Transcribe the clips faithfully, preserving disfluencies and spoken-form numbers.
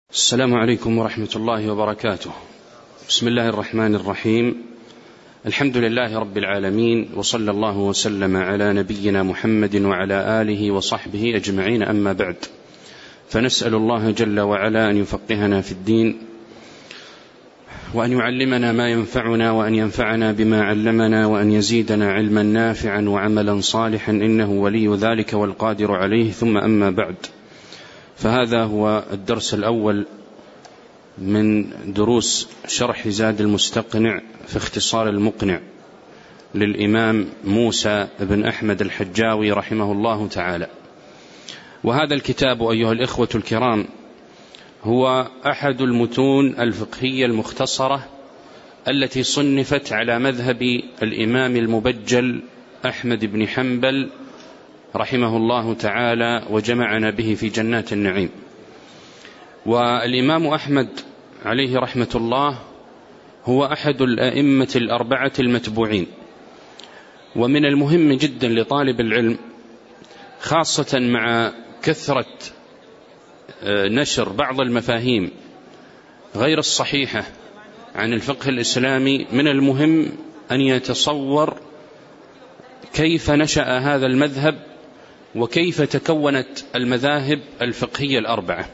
السلام عليكم ورحمة الله وبركاته. بسم الله الرحمن الرحيم. الحمد لله رب العالمين، وصلى الله وسلم على نبينا محمد وعلى آله وصحبه أجمعين، أما بعد، فنسأل الله جل وعلا أن يفقهنا في الدين، وأن يعلمنا ما ينفعنا، وأن ينفعنا بما علمنا، وأن يزيدنا علما نافعا وعملا صالحا، إنه ولي ذلك والقادر عليه. ثم أما بعد، فهذا هو الدرس الأول من دروس شرح زاد المستقنع في اختصار المقنع للإمام موسى بن أحمد الحجاوي رحمه الله تعالى. وهذا الكتاب أيها الإخوة الكرام هو أحد المتون الفقهية المختصرة التي صنفت على مذهب الإمام المبجل أحمد بن حنبل رحمه الله تعالى، وجمعنا به في جنات النعيم. والإمام أحمد عليه رحمة الله هو أحد الأئمة الأربعة المتبوعين، ومن المهم جدا لطالب العلم، خاصة مع كثرة نشر بعض المفاهيم غير الصحيحة عن الفقه الإسلامي، من المهم أن يتصور كيف نشأ هذا المذهب وكيف تكونت المذاهب الفقهية الأربعة.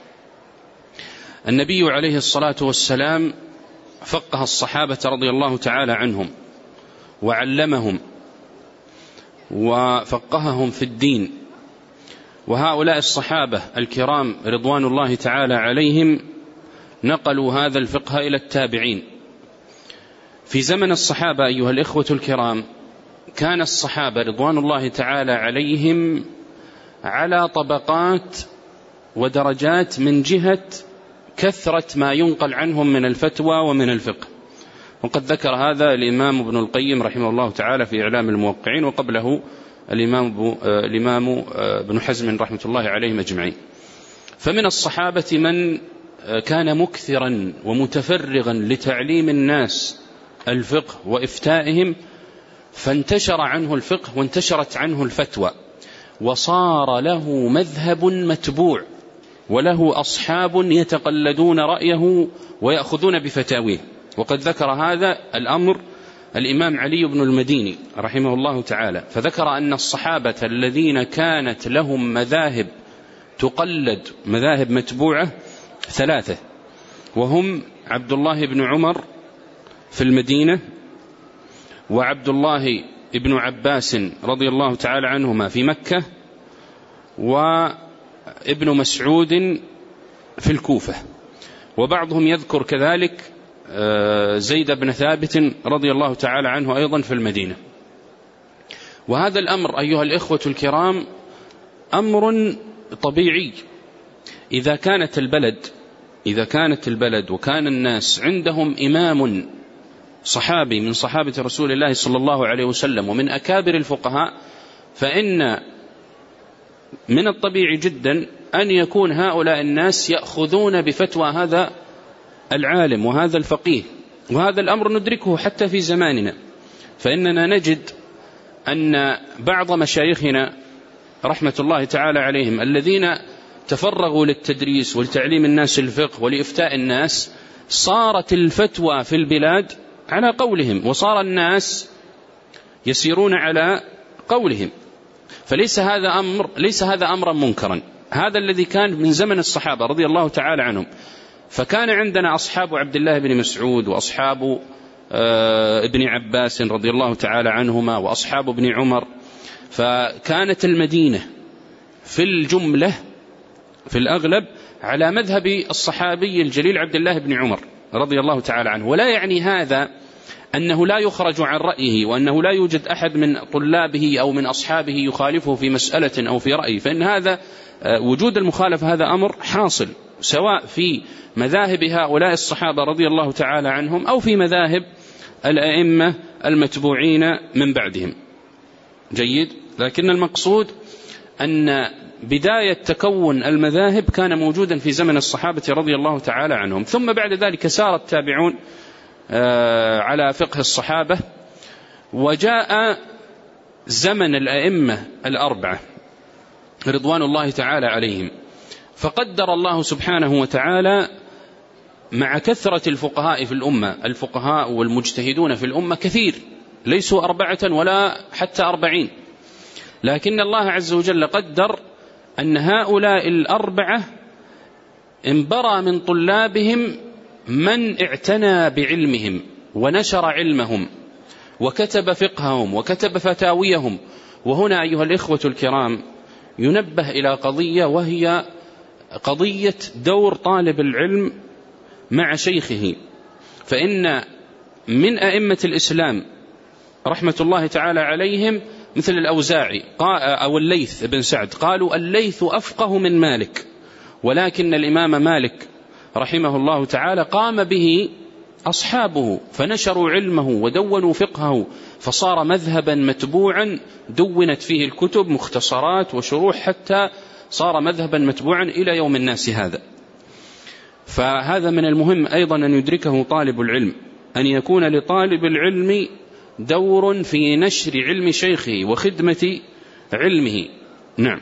النبي عليه الصلاة والسلام فقه الصحابة رضي الله تعالى عنهم وعلمهم وفقههم في الدين، وهؤلاء الصحابة الكرام رضوان الله تعالى عليهم نقلوا هذا الفقه إلى التابعين. في زمن الصحابة أيها الإخوة الكرام كان الصحابة رضوان الله تعالى عليهم على طبقات ودرجات من جهة كثرة ما ينقل عنهم من الفتوى ومن الفقه، وقد ذكر هذا الإمام ابن القيم رحمه الله تعالى في إعلام الموقعين، وقبله الإمام الإمام ابن حزم رحمة الله عليهم أجمعين. فمن الصحابة من كان مكثرا ومتفرغا لتعليم الناس الفقه وإفتائهم، فانتشر عنه الفقه وانتشرت عنه الفتوى، وصار له مذهب متبوع وله أصحاب يتقلدون رأيه ويأخذون بفتاويه. وقد ذكر هذا الأمر الإمام علي بن المديني رحمه الله تعالى، فذكر أن الصحابة الذين كانت لهم مذاهب تقلد، مذاهب متبوعة، ثلاثة، وهم عبد الله بن عمر في المدينة، وعبد الله بن عباس رضي الله تعالى عنهما في مكة، وابن مسعود في الكوفة، وبعضهم يذكر كذلك زيد بن ثابت رضي الله تعالى عنه أيضا في المدينة. وهذا الأمر أيها الإخوة الكرام أمر طبيعي. إذا كانت البلد إذا كانت البلد وكان الناس عندهم إمام صحابي من صحابة رسول الله صلى الله عليه وسلم ومن أكابر الفقهاء، فإن من الطبيعي جدا أن يكون هؤلاء الناس يأخذون بفتوى هذا العالم وهذا الفقيه. وهذا الأمر ندركه حتى في زماننا، فإننا نجد أن بعض مشايخنا رحمة الله تعالى عليهم الذين تفرغوا للتدريس ولتعليم الناس الفقه ولإفتاء الناس، صارت الفتوى في البلاد على قولهم، وصار الناس يسيرون على قولهم. فليس هذا أمر ليس هذا أمرا منكرا، هذا الذي كان من زمن الصحابة رضي الله تعالى عنهم. فكان عندنا أصحاب عبد الله بن مسعود، وأصحاب ابن عباس رضي الله تعالى عنهما، وأصحاب ابن عمر. فكانت المدينة في الجملة في الأغلب على مذهب الصحابي الجليل عبد الله بن عمر رضي الله تعالى عنه. ولا يعني هذا أنه لا يخرج عن رأيه، وأنه لا يوجد أحد من طلابه أو من أصحابه يخالفه في مسألة أو في رأي، فإن هذا وجود المخالفة هذا أمر حاصل، سواء في مذاهب هؤلاء الصحابة رضي الله تعالى عنهم أو في مذاهب الأئمة المتبوعين من بعدهم. جيد. لكن المقصود أن بداية تكون المذاهب كان موجودا في زمن الصحابة رضي الله تعالى عنهم، ثم بعد ذلك سار التابعون على فقه الصحابة، وجاء زمن الأئمة الأربعة رضوان الله تعالى عليهم، فقدر الله سبحانه وتعالى مع كثرة الفقهاء في الأمة، الفقهاء والمجتهدون في الأمة كثير، ليسوا أربعة ولا حتى أربعين، لكن الله عز وجل قدر أن هؤلاء الأربعة انبرى من طلابهم من اعتنى بعلمهم ونشر علمهم وكتب فقههم وكتب فتاويهم. وهنا أيها الإخوة الكرام ينبه إلى قضية، وهي قضية دور طالب العلم مع شيخه. فإن من أئمة الإسلام رحمة الله تعالى عليهم مثل الأوزاعي أو الليث بن سعد، قالوا الليث أفقه من مالك، ولكن الإمام مالك رحمه الله تعالى قام به أصحابه فنشروا علمه ودونوا فقهه، فصار مذهبا متبوعا دونت فيه الكتب مختصرات وشروح، حتى صار مذهبا متبوعا إلى يوم الناس هذا. فهذا من المهم أيضا أن يدركه طالب العلم، أن يكون لطالب العلم دور في نشر علم شيخه وخدمة علمه. نعم.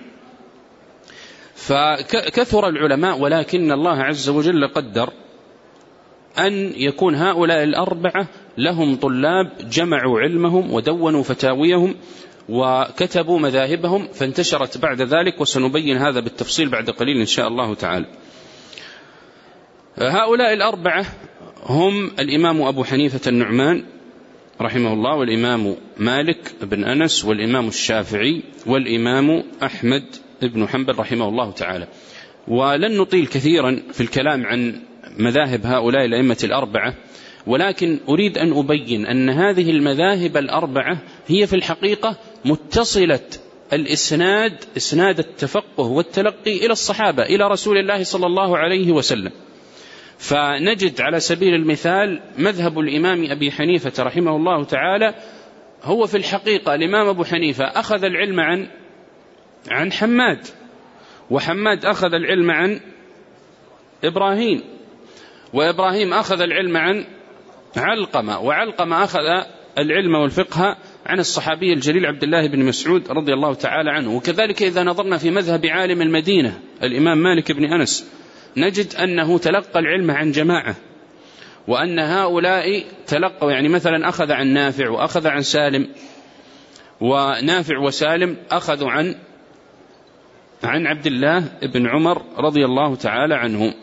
فكثر العلماء، ولكن الله عز وجل قدر أن يكون هؤلاء الأربعة لهم طلاب جمعوا علمهم ودونوا فتاويهم وكتبوا مذاهبهم، فانتشرت بعد ذلك، وسنبين هذا بالتفصيل بعد قليل إن شاء الله تعالى. هؤلاء الأربعة هم الإمام أبو حنيفة النعمان رحمه الله، والإمام مالك بن أنس، والإمام الشافعي، والإمام أحمد بن حنبل رحمه الله تعالى. ولن نطيل كثيرا في الكلام عن مذاهب هؤلاء الأئمة الأربعة، ولكن أريد أن أبين أن هذه المذاهب الأربعة هي في الحقيقة متصلة الإسناد، إسناد التفقه والتلقي إلى الصحابة، إلى رسول الله صلى الله عليه وسلم. فنجد على سبيل المثال مذهب الإمام أبي حنيفة رحمه الله تعالى هو في الحقيقة الإمام أبو حنيفة أخذ العلم عن عن حماد، وحماد أخذ العلم عن إبراهيم، وإبراهيم أخذ العلم عن علقمة، وعلقمة أخذ العلم والفقه عن الصحابي الجليل عبد الله بن مسعود رضي الله تعالى عنه. وكذلك إذا نظرنا في مذهب عالم المدينة الإمام مالك بن أنس نجد أنه تلقى العلم عن جماعة، وأن هؤلاء تلقوا، يعني مثلا أخذ عن نافع وأخذ عن سالم، ونافع وسالم أخذوا عن عن عبد الله بن عمر رضي الله تعالى عنه.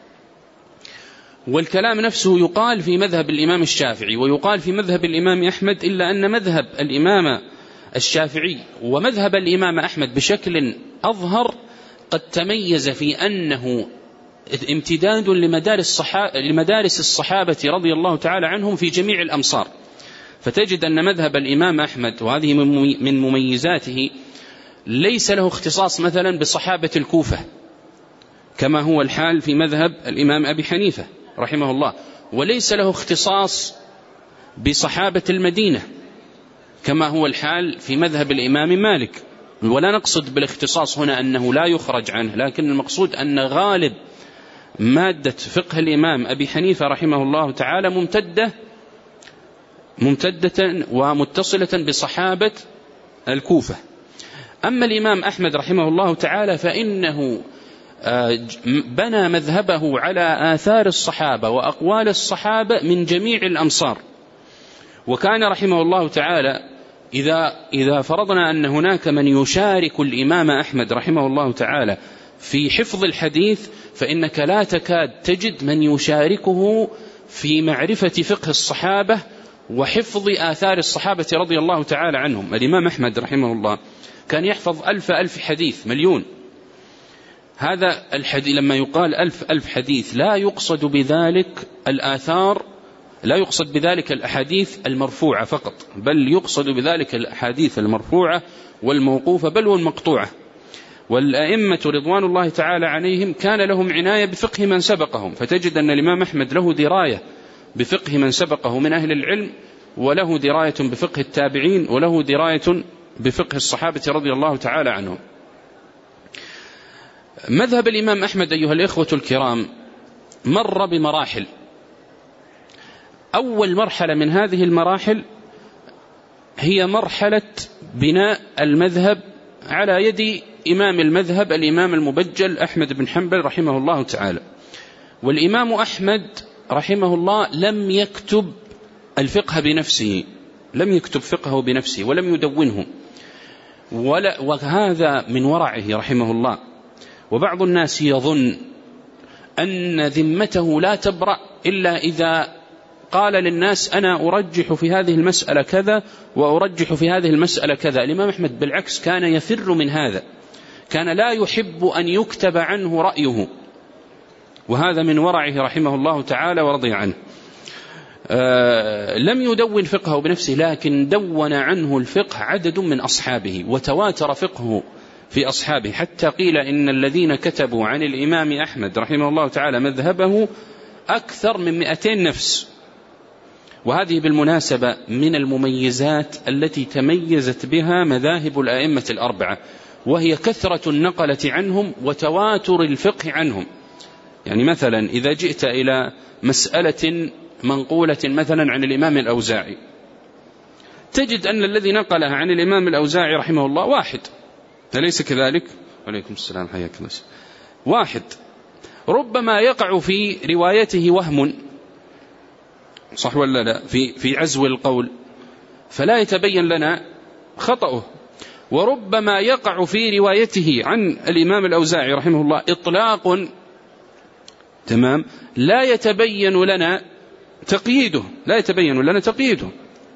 والكلام نفسه يقال في مذهب الإمام الشافعي ويقال في مذهب الإمام أحمد، إلا أن مذهب الإمام الشافعي ومذهب الإمام أحمد بشكل أظهر قد تميز في أنه امتداد لمدارس الصحابة رضي الله تعالى عنهم في جميع الأمصار. فتجد أن مذهب الإمام أحمد، وهذه من مميزاته، ليس له اختصاص مثلا بصحابة الكوفة كما هو الحال في مذهب الإمام أبي حنيفة رحمه الله، وليس له اختصاص بصحابة المدينة كما هو الحال في مذهب الإمام مالك. ولا نقصد بالاختصاص هنا أنه لا يخرج عنه، لكن المقصود أن غالب مادة فقه الإمام أبي حنيفة رحمه الله تعالى ممتدة ممتدة ومتصلة بصحابة الكوفة. أما الإمام أحمد رحمه الله تعالى فإنه بنى مذهبه على آثار الصحابة وأقوال الصحابة من جميع الأمصار. وكان رحمه الله تعالى إذا إذا فرضنا أن هناك من يشارك الإمام أحمد رحمه الله تعالى في حفظ الحديث، فإنك لا تكاد تجد من يشاركه في معرفة فقه الصحابة وحفظ آثار الصحابة رضي الله تعالى عنهم. الإمام أحمد رحمه الله كان يحفظ ألف ألف حديث، مليون. هذا الحديث لما يقال ألف ألف حديث لا يقصد بذلك الآثار، لا يقصد بذلك الأحاديث المرفوعة فقط، بل يقصد بذلك الأحاديث المرفوعة والموقوفة بل والمقطوعة. والأئمة رضوان الله تعالى عليهم كان لهم عناية بفقه من سبقهم، فتجد أن الإمام أحمد له دراية بفقه من سبقه من أهل العلم، وله دراية بفقه التابعين، وله دراية بفقه الصحابة رضي الله تعالى عنهم. مذهب الإمام أحمد أيها الإخوة الكرام مر بمراحل. أول مرحلة من هذه المراحل هي مرحلة بناء المذهب على يد إمام المذهب الإمام المبجل أحمد بن حنبل رحمه الله تعالى. والإمام أحمد رحمه الله لم يكتب الفقه بنفسه، لم يكتب فقهه بنفسه ولم يدونه، ولا وهذا من ورعه رحمه الله. وبعض الناس يظن أن ذمته لا تبرأ إلا إذا قال للناس أنا أرجح في هذه المسألة كذا وأرجح في هذه المسألة كذا. الإمام أحمد بالعكس كان يفر من هذا، كان لا يحب أن يكتب عنه رأيه، وهذا من ورعه رحمه الله تعالى ورضي عنه. آه لم يدون فقهه بنفسه، لكن دون عنه الفقه عدد من أصحابه، وتواتر فقهه في أصحابه، حتى قيل إن الذين كتبوا عن الإمام أحمد رحمه الله تعالى مذهبه أكثر من مئتين نفس. وهذه بالمناسبة من المميزات التي تميزت بها مذاهب الأئمة الأربعة، وهي كثرة النقلة عنهم وتواتر الفقه عنهم. يعني مثلا إذا جئت إلى مسألة منقولة مثلا عن الإمام الأوزاعي، تجد أن الذي نقلها عن الإمام الأوزاعي رحمه الله واحد، أليس كذلك؟ عليكم السلام، حياك الله. واحد ربما يقع في روايته وهم، صح ولا لا، في في عزو القول، فلا يتبين لنا خطأه. وربما يقع في روايته عن الإمام الأوزاعي رحمه الله إطلاق، تمام، لا يتبين لنا تقييده، لا يتبين لنا تقييده.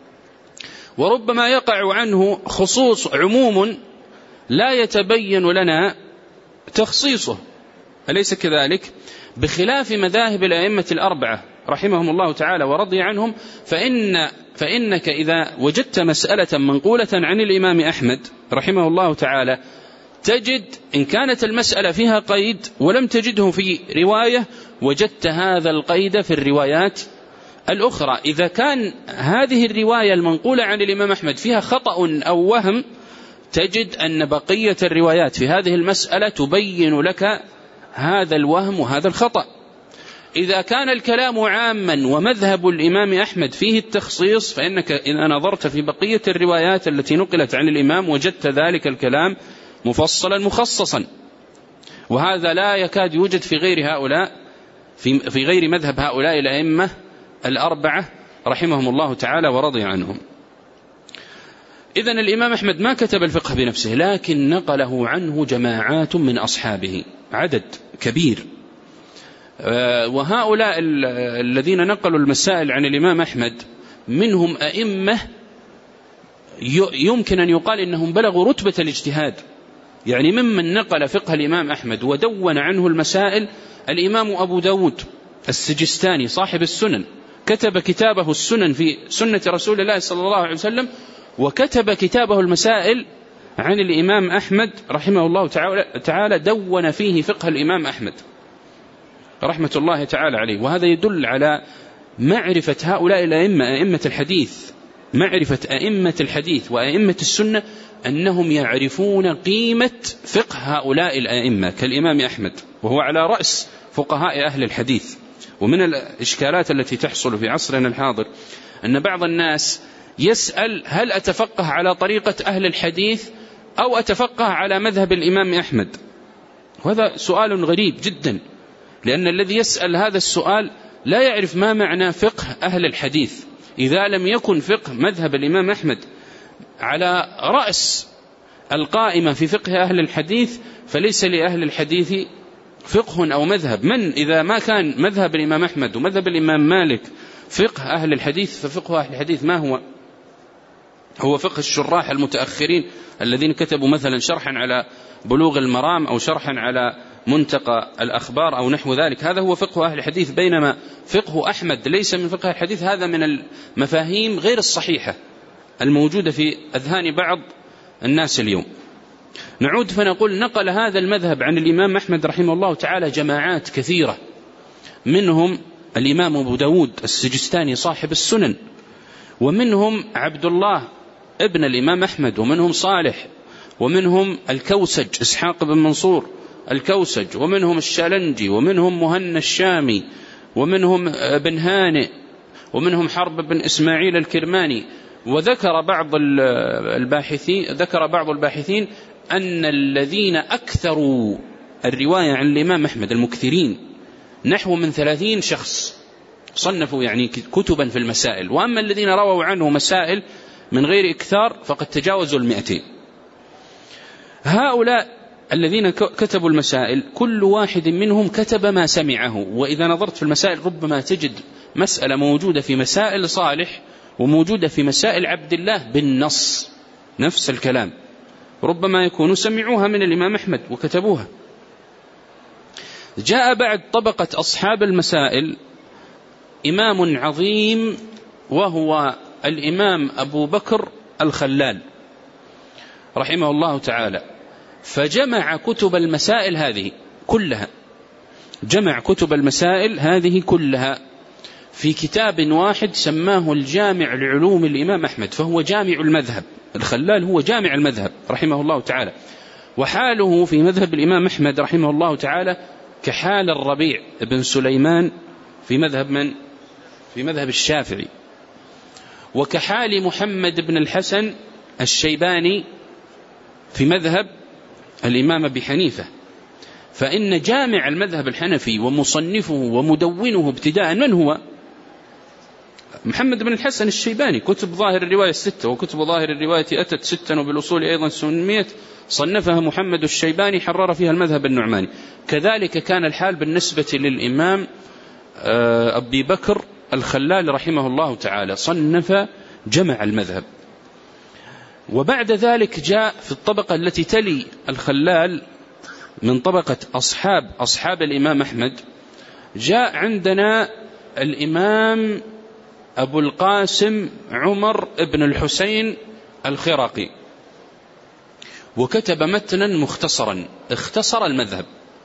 وربما يقع عنه خصوص عموم لا يتبين لنا تخصيصه، أليس كذلك؟ بخلاف مذاهب الأئمة الأربعة رحمهم الله تعالى ورضي عنهم، فإن فإنك إذا وجدت مسألة منقولة عن الإمام أحمد رحمه الله تعالى، تجد إن كانت المسألة فيها قيد ولم تجده في رواية، وجدت هذا القيد في الروايات الأخرى. إذا كان هذه الرواية المنقولة عن الإمام أحمد فيها خطأ أو وهم، تجد أن بقية الروايات في هذه المسألة تبين لك هذا الوهم وهذا الخطأ. إذا كان الكلام عاما ومذهب الإمام أحمد فيه التخصيص، فإنك إذا نظرت في بقية الروايات التي نقلت عن الإمام وجدت ذلك الكلام مفصلا مخصصا. وهذا لا يكاد يوجد في غير هؤلاء، في, في غير مذهب هؤلاء الأئمة الأربعة رحمهم الله تعالى ورضي عنهم. إذن الإمام أحمد ما كتب الفقه بنفسه، لكن نقله عنه جماعات من أصحابه، عدد كبير. وهؤلاء الذين نقلوا المسائل عن الإمام أحمد منهم أئمة يمكن أن يقال إنهم بلغوا رتبة الاجتهاد. يعني ممن نقل فقه الإمام أحمد ودون عنه المسائل الإمام أبو داود السجستاني صاحب السنن، كتب كتابه السنن في سنة رسول الله صلى الله عليه وسلم، وكتب كتابه المسائل عن الإمام أحمد رحمه الله تعالى، دون فيه فقه الإمام أحمد رحمة الله تعالى عليه. وهذا يدل على معرفة هؤلاء الأئمة، أئمة الحديث، معرفة أئمة الحديث وأئمة السنة، أنهم يعرفون قيمة فقه هؤلاء الأئمة كالإمام أحمد، وهو على رأس فقهاء أهل الحديث. ومن الإشكالات التي تحصل في عصرنا الحاضر أن بعض الناس يسأل هل أتفقه على طريقة أهل الحديث أو أتفقه على مذهب الإمام أحمد؟ وهذا سؤال غريب جدا، لأن الذي يسأل هذا السؤال لا يعرف ما معنى فقه أهل الحديث. إذا لم يكن فقه مذهب الإمام أحمد على رأس القائمة في فقه أهل الحديث، فليس لأهل الحديث فقه أو مذهب. من إذا ما كان مذهب الإمام أحمد ومذهب الإمام مالك فقه أهل الحديث، ففقه أهل الحديث ما هو؟ هو فقه الشراح المتأخرين الذين كتبوا مثلا شرحا على بلوغ المرام أو شرحا على منتقى الأخبار أو نحو ذلك، هذا هو فقه أهل الحديث. بينما فقه أحمد ليس من فقه الحديث، هذا من المفاهيم غير الصحيحة الموجودة في أذهان بعض الناس اليوم. نعود فنقول نقل هذا المذهب عن الإمام أحمد رحمه الله تعالى جماعات كثيرة، منهم الإمام أبو داود السجستاني صاحب السنن، ومنهم عبد الله ابن الإمام أحمد، ومنهم صالح، ومنهم الكوسج إسحاق بن منصور الكوسج، ومنهم الشالنجي، ومنهم مهنا الشامي، ومنهم بن هانئ، ومنهم حرب بن إسماعيل الكرماني. وذكر بعض الباحثين ذكر بعض الباحثين أن الذين أكثروا الرواية عن الإمام أحمد المكثرين نحو من ثلاثين شخص صنفوا يعني كتبا في المسائل، وأما الذين رووا عنه مسائل من غير إكثار فقد تجاوزوا المئتين. هؤلاء الذين كتبوا المسائل كل واحد منهم كتب ما سمعه، وإذا نظرت في المسائل ربما تجد مسألة موجودة في مسائل صالح وموجودة في مسائل عبد الله بالنص نفس الكلام، ربما يكونوا سمعوها من الإمام أحمد وكتبوها. جاء بعد طبقة أصحاب المسائل إمام عظيم وهو الإمام أبو بكر الخلال رحمه الله تعالى، فجمع كتب المسائل هذه كلها، جمع كتب المسائل هذه كلها في كتاب واحد سماه الجامع لعلوم الإمام أحمد، فهو جامع المذهب. الخلال هو جامع المذهب رحمه الله تعالى، وحاله في مذهب الإمام أحمد رحمه الله تعالى كحال الربيع بن سليمان في مذهب من؟ في مذهب الشافعي، وكحال محمد بن الحسن الشيباني في مذهب الإمام أبي حنيفة. فإن جامع المذهب الحنفي ومصنفه ومدونه ابتداء من هو؟ محمد بن الحسن الشيباني. كتب ظاهر الرواية الستة، وكتب ظاهر الرواية أتت ستا وبالأصول أيضا سنمية، صنفها محمد الشيباني حرر فيها المذهب النعماني. كذلك كان الحال بالنسبة للإمام أبي بكر الخلال رحمه الله تعالى، صنف جمع المذهب. وبعد ذلك جاء في الطبقة التي تلي الخلال من طبقة أصحاب أصحاب الإمام أحمد، جاء عندنا الإمام أبو القاسم عمر بن الحسين الخراقي، وكتب متنا مختصرا اختصر المذهب.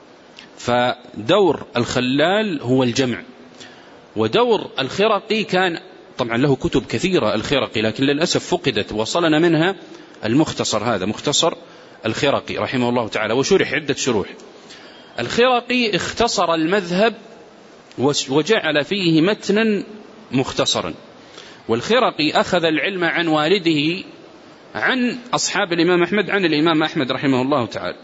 فدور الخلال هو الجمع، ودور الخراقي كان طبعا له كتب كثيرة الخراقي، لكن للأسف فقدت، وصلنا منها المختصر هذا مختصر الخراقي رحمه الله تعالى، وشرح عدة شروح. الخراقي اختصر المذهب وجعل فيه متنا مختصرا، والخراقي أخذ العلم عن والده عن أصحاب الإمام أحمد عن الإمام أحمد رحمه الله تعالى.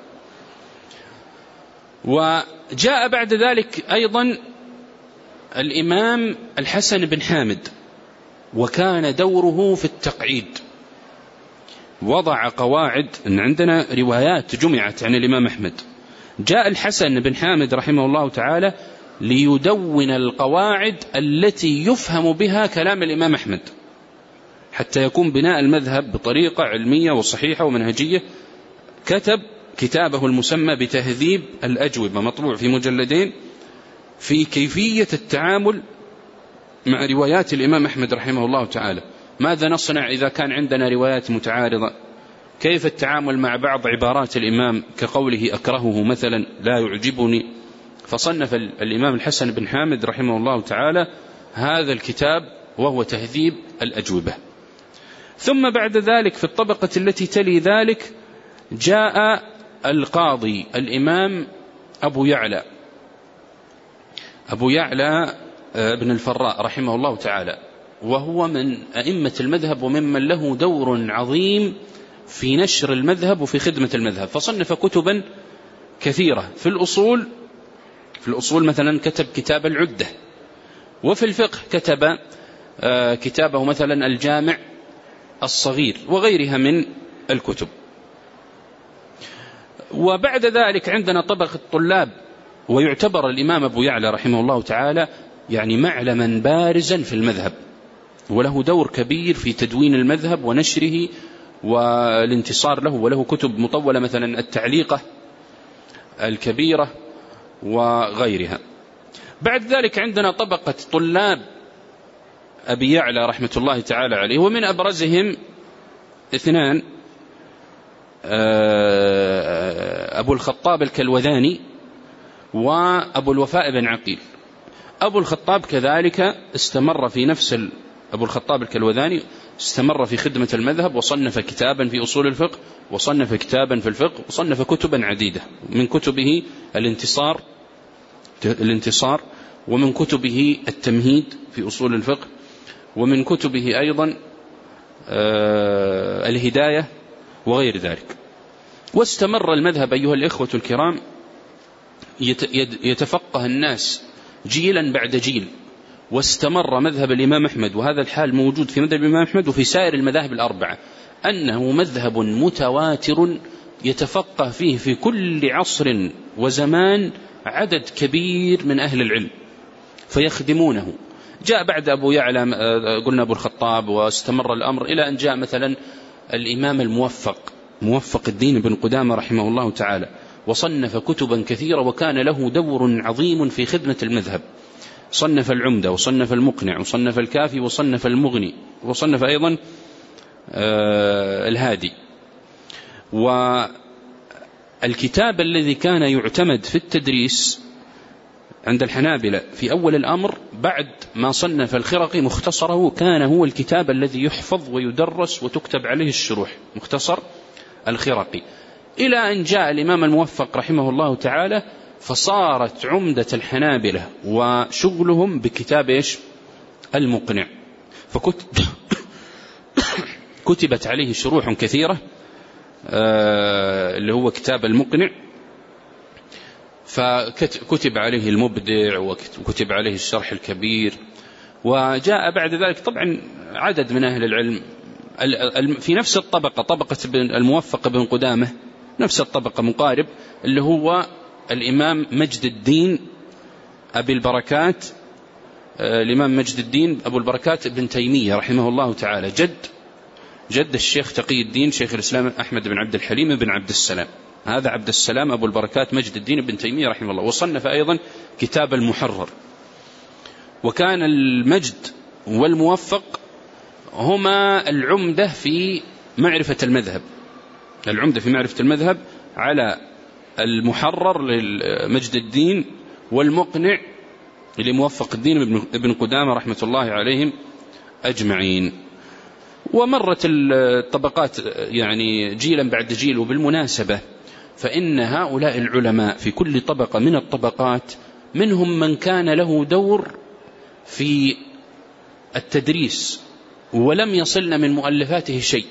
وجاء بعد ذلك أيضا الإمام الحسن بن حامد، وكان دوره في التقعيد، وضع قواعد. إن عندنا روايات جمعت عن الإمام أحمد، جاء الحسن بن حامد رحمه الله تعالى ليدون القواعد التي يفهم بها كلام الإمام أحمد، حتى يكون بناء المذهب بطريقة علمية وصحيحة ومنهجية. كتب كتابه المسمى بتهذيب الأجوبة، مطبوع في مجلدين، في كيفية التعامل مع روايات الإمام أحمد رحمه الله تعالى. ماذا نصنع إذا كان عندنا روايات متعارضة؟ كيف التعامل مع بعض عبارات الإمام كقوله أكرهه مثلا، لا يعجبني؟ فصنف الإمام الحسن بن حامد رحمه الله تعالى هذا الكتاب وهو تهذيب الأجوبة. ثم بعد ذلك في الطبقة التي تلي ذلك جاء القاضي الإمام أبو يعلى أبو يعلى بن الفراء رحمه الله تعالى، وهو من أئمة المذهب وممن له دور عظيم في نشر المذهب وفي خدمة المذهب. فصنف كتبا كثيرة في الأصول في الأصول مثلا كتب كتاب العدة، وفي الفقه كتب كتابه مثلا الجامع الصغير وغيرها من الكتب. وبعد ذلك عندنا طبقة الطلاب، ويعتبر الإمام أبو يعلى رحمه الله تعالى يعني معلما بارزا في المذهب، وله دور كبير في تدوين المذهب ونشره والانتصار له، وله كتب مطولة مثلا التعليقة الكبيرة وغيرها. بعد ذلك عندنا طبقة طلاب أبي يعلى رحمة الله تعالى عليه، ومن أبرزهم اثنان، أبو الخطاب الكلوذاني وأبو الوفاء بن عقيل. أبو الخطاب كذلك استمر في نفس أبو الخطاب الكلوذاني استمر في خدمة المذهب، وصنف كتابا في أصول الفقه، وصنف كتابا في الفقه، وصنف كتبا عديدة. من كتبه الانتصار الانتصار ومن كتبه التمهيد في أصول الفقه، ومن كتبه أيضا الهداية وغير ذلك. واستمر المذهب أيها الإخوة الكرام يتفقه الناس جيلا بعد جيل، واستمر مذهب الإمام أحمد، وهذا الحال موجود في مذهب الإمام أحمد وفي سائر المذاهب الأربعة، أنه مذهب متواتر يتفقه فيه في كل عصر وزمان عدد كبير من أهل العلم فيخدمونه. جاء بعد أبو يعلى قلنا أبو الخطاب، واستمر الأمر إلى أن جاء مثلا الإمام الموفق موفق الدين بن قدامة رحمه الله تعالى، وصنف كتبا كثيرة وكان له دور عظيم في خدمة المذهب. صنف العمدة، وصنف المقنع، وصنف الكافي، وصنف المغني، وصنف أيضا آه الهادي. والكتاب الذي كان يعتمد في التدريس عند الحنابلة في أول الأمر بعد ما صنف الخرقي مختصره، كان هو الكتاب الذي يحفظ ويدرس وتكتب عليه الشروح، مختصر الخرقي، إلى أن جاء الإمام الموفق رحمه الله تعالى فصارت عمدة الحنابلة وشغلهم بكتاب إيش؟ المقنع، فكتبت عليه شروح كثيرة آه اللي هو كتاب المقنع، فكتب عليه المبدع وكتب عليه الشرح الكبير. وجاء بعد ذلك طبعا عدد من أهل العلم في نفس الطبقة، طبقة الموفق بن قدامة، نفس الطبقة مقارب، اللي هو الإمام مجد الدين أبي البركات الإمام مجد الدين أبو البركات ابن تيمية رحمه الله تعالى، جد جد الشيخ تقي الدين شيخ الإسلام أحمد بن عبد الحليم بن عبد السلام، هذا عبد السلام أبو البركات مجد الدين بن تيمية رحمه الله. وصنف أيضا كتاب المحرر. وكان المجد والموفق هما العمدة في معرفة المذهب، العمدة في معرفة المذهب على المحرر لمجد الدين والمقنع لموفق الدين ابن قدامة رحمة الله عليهم أجمعين. ومرت الطبقات يعني جيلا بعد جيل. وبالمناسبة فإن هؤلاء العلماء في كل طبقة من الطبقات منهم من كان له دور في التدريس ولم يصلنا من مؤلفاته شيء،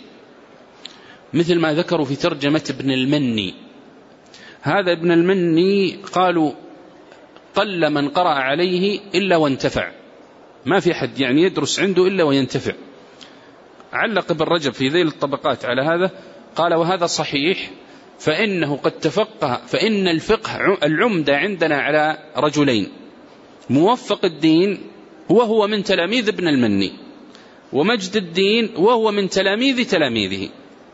مثل ما ذكروا في ترجمة ابن المني. هذا ابن المني قالوا قل من قرأ عليه إلا وانتفع، ما في حد يعني يدرس عنده إلا وينتفع. علق ابن رجب في ذيل الطبقات على هذا قال وهذا صحيح، فإنه قد تفقه، فإن الفقه العمدة عندنا على رجلين، موفق الدين وهو من تلاميذ ابن المني، ومجد الدين وهو من تلاميذ تلاميذه.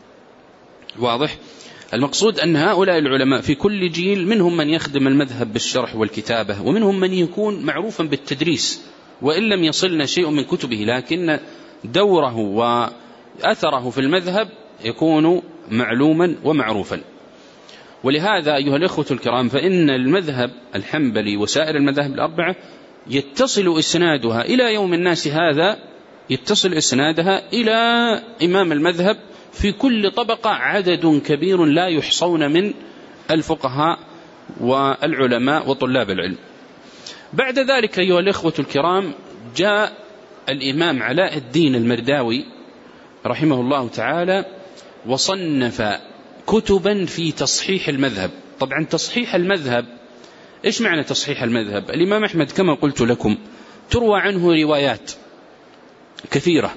واضح؟ المقصود أن هؤلاء العلماء في كل جيل منهم من يخدم المذهب بالشرح والكتابة، ومنهم من يكون معروفا بالتدريس وإن لم يصلنا شيء من كتبه، لكن دوره وأثره في المذهب يكون معلوما ومعروفا. ولهذا أيها الإخوة الكرام فإن المذهب الحنبلي وسائر المذاهب الأربعة يتصل إسنادها إلى يوم الناس هذا، يتصل إسنادها إلى إمام المذهب في كل طبقة عدد كبير لا يحصون من الفقهاء والعلماء وطلاب العلم. بعد ذلك أيها الإخوة الكرام جاء الإمام علاء الدين المرداوي رحمه الله تعالى وصنف كتبا في تصحيح المذهب. طبعا تصحيح المذهب، إيش معنى تصحيح المذهب؟ الإمام أحمد كما قلت لكم تروى عنه روايات كثيرة،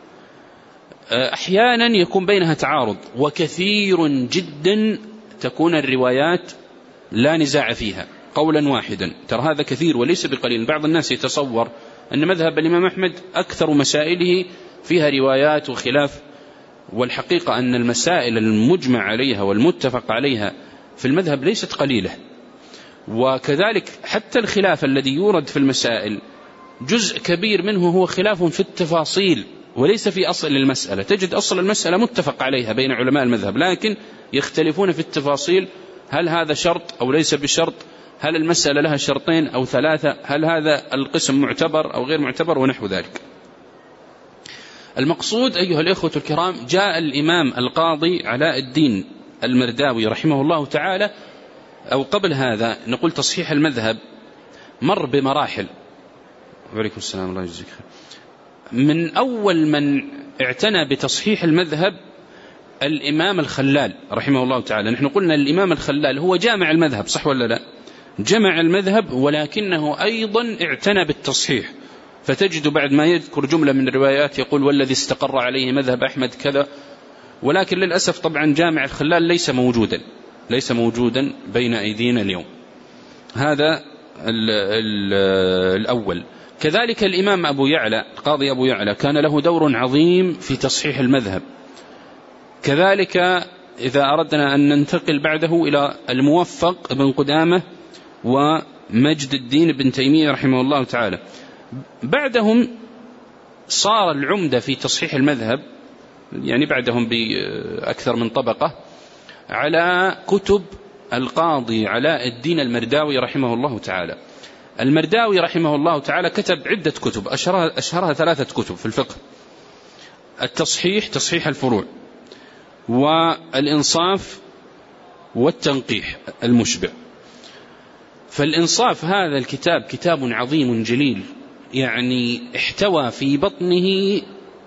أحيانا يكون بينها تعارض، وكثير جدا تكون الروايات لا نزاع فيها قولا واحدا. ترى هذا كثير وليس بقليل. بعض الناس يتصور أن مذهب الإمام أحمد أكثر مسائله فيها روايات وخلاف، والحقيقة أن المسائل المجمع عليها والمتفق عليها في المذهب ليست قليلة. وكذلك حتى الخلاف الذي يورد في المسائل جزء كبير منه هو خلاف في التفاصيل وليس في أصل المسألة. تجد أصل المسألة متفق عليها بين علماء المذهب، لكن يختلفون في التفاصيل، هل هذا شرط أو ليس بشرط، هل المسألة لها شرطين أو ثلاثة، هل هذا القسم معتبر أو غير معتبر، ونحو ذلك. المقصود أيها الإخوة الكرام جاء الإمام القاضي علاء الدين المرداوي رحمه الله تعالى، أو قبل هذا نقول تصحيح المذهب مر بمراحل. وعليكم السلام الله يجزيك خير. من أول من اعتنى بتصحيح المذهب الإمام الخلال رحمه الله تعالى. نحن قلنا الإمام الخلال هو جامع المذهب، صح ولا لا؟ جمع المذهب، ولكنه أيضا اعتنى بالتصحيح. فتجد بعد ما يذكر جملة من الروايات يقول والذي استقر عليه مذهب أحمد كذا، ولكن للأسف طبعا جامع الخلال ليس موجودا ليس موجودا بين أيدينا اليوم. هذا ال ال الأول. كذلك الإمام أبو يعلى القاضي أبو يعلى كان له دور عظيم في تصحيح المذهب. كذلك إذا أردنا أن ننتقل بعده إلى الموفق بن قدامة ومجد الدين بن تيمية رحمه الله تعالى، بعدهم صار العمدة في تصحيح المذهب، يعني بعدهم بأكثر من طبقة، على كتب القاضي علاء الدين المرداوي رحمه الله تعالى. المرداوي رحمه الله تعالى كتب عدة كتب، أشهرها, أشهرها ثلاثة كتب في الفقه: التصحيح، تصحيح الفروع، والإنصاف، والتنقيح المشبع. فالإنصاف هذا الكتاب كتاب عظيم جليل، يعني احتوى في بطنه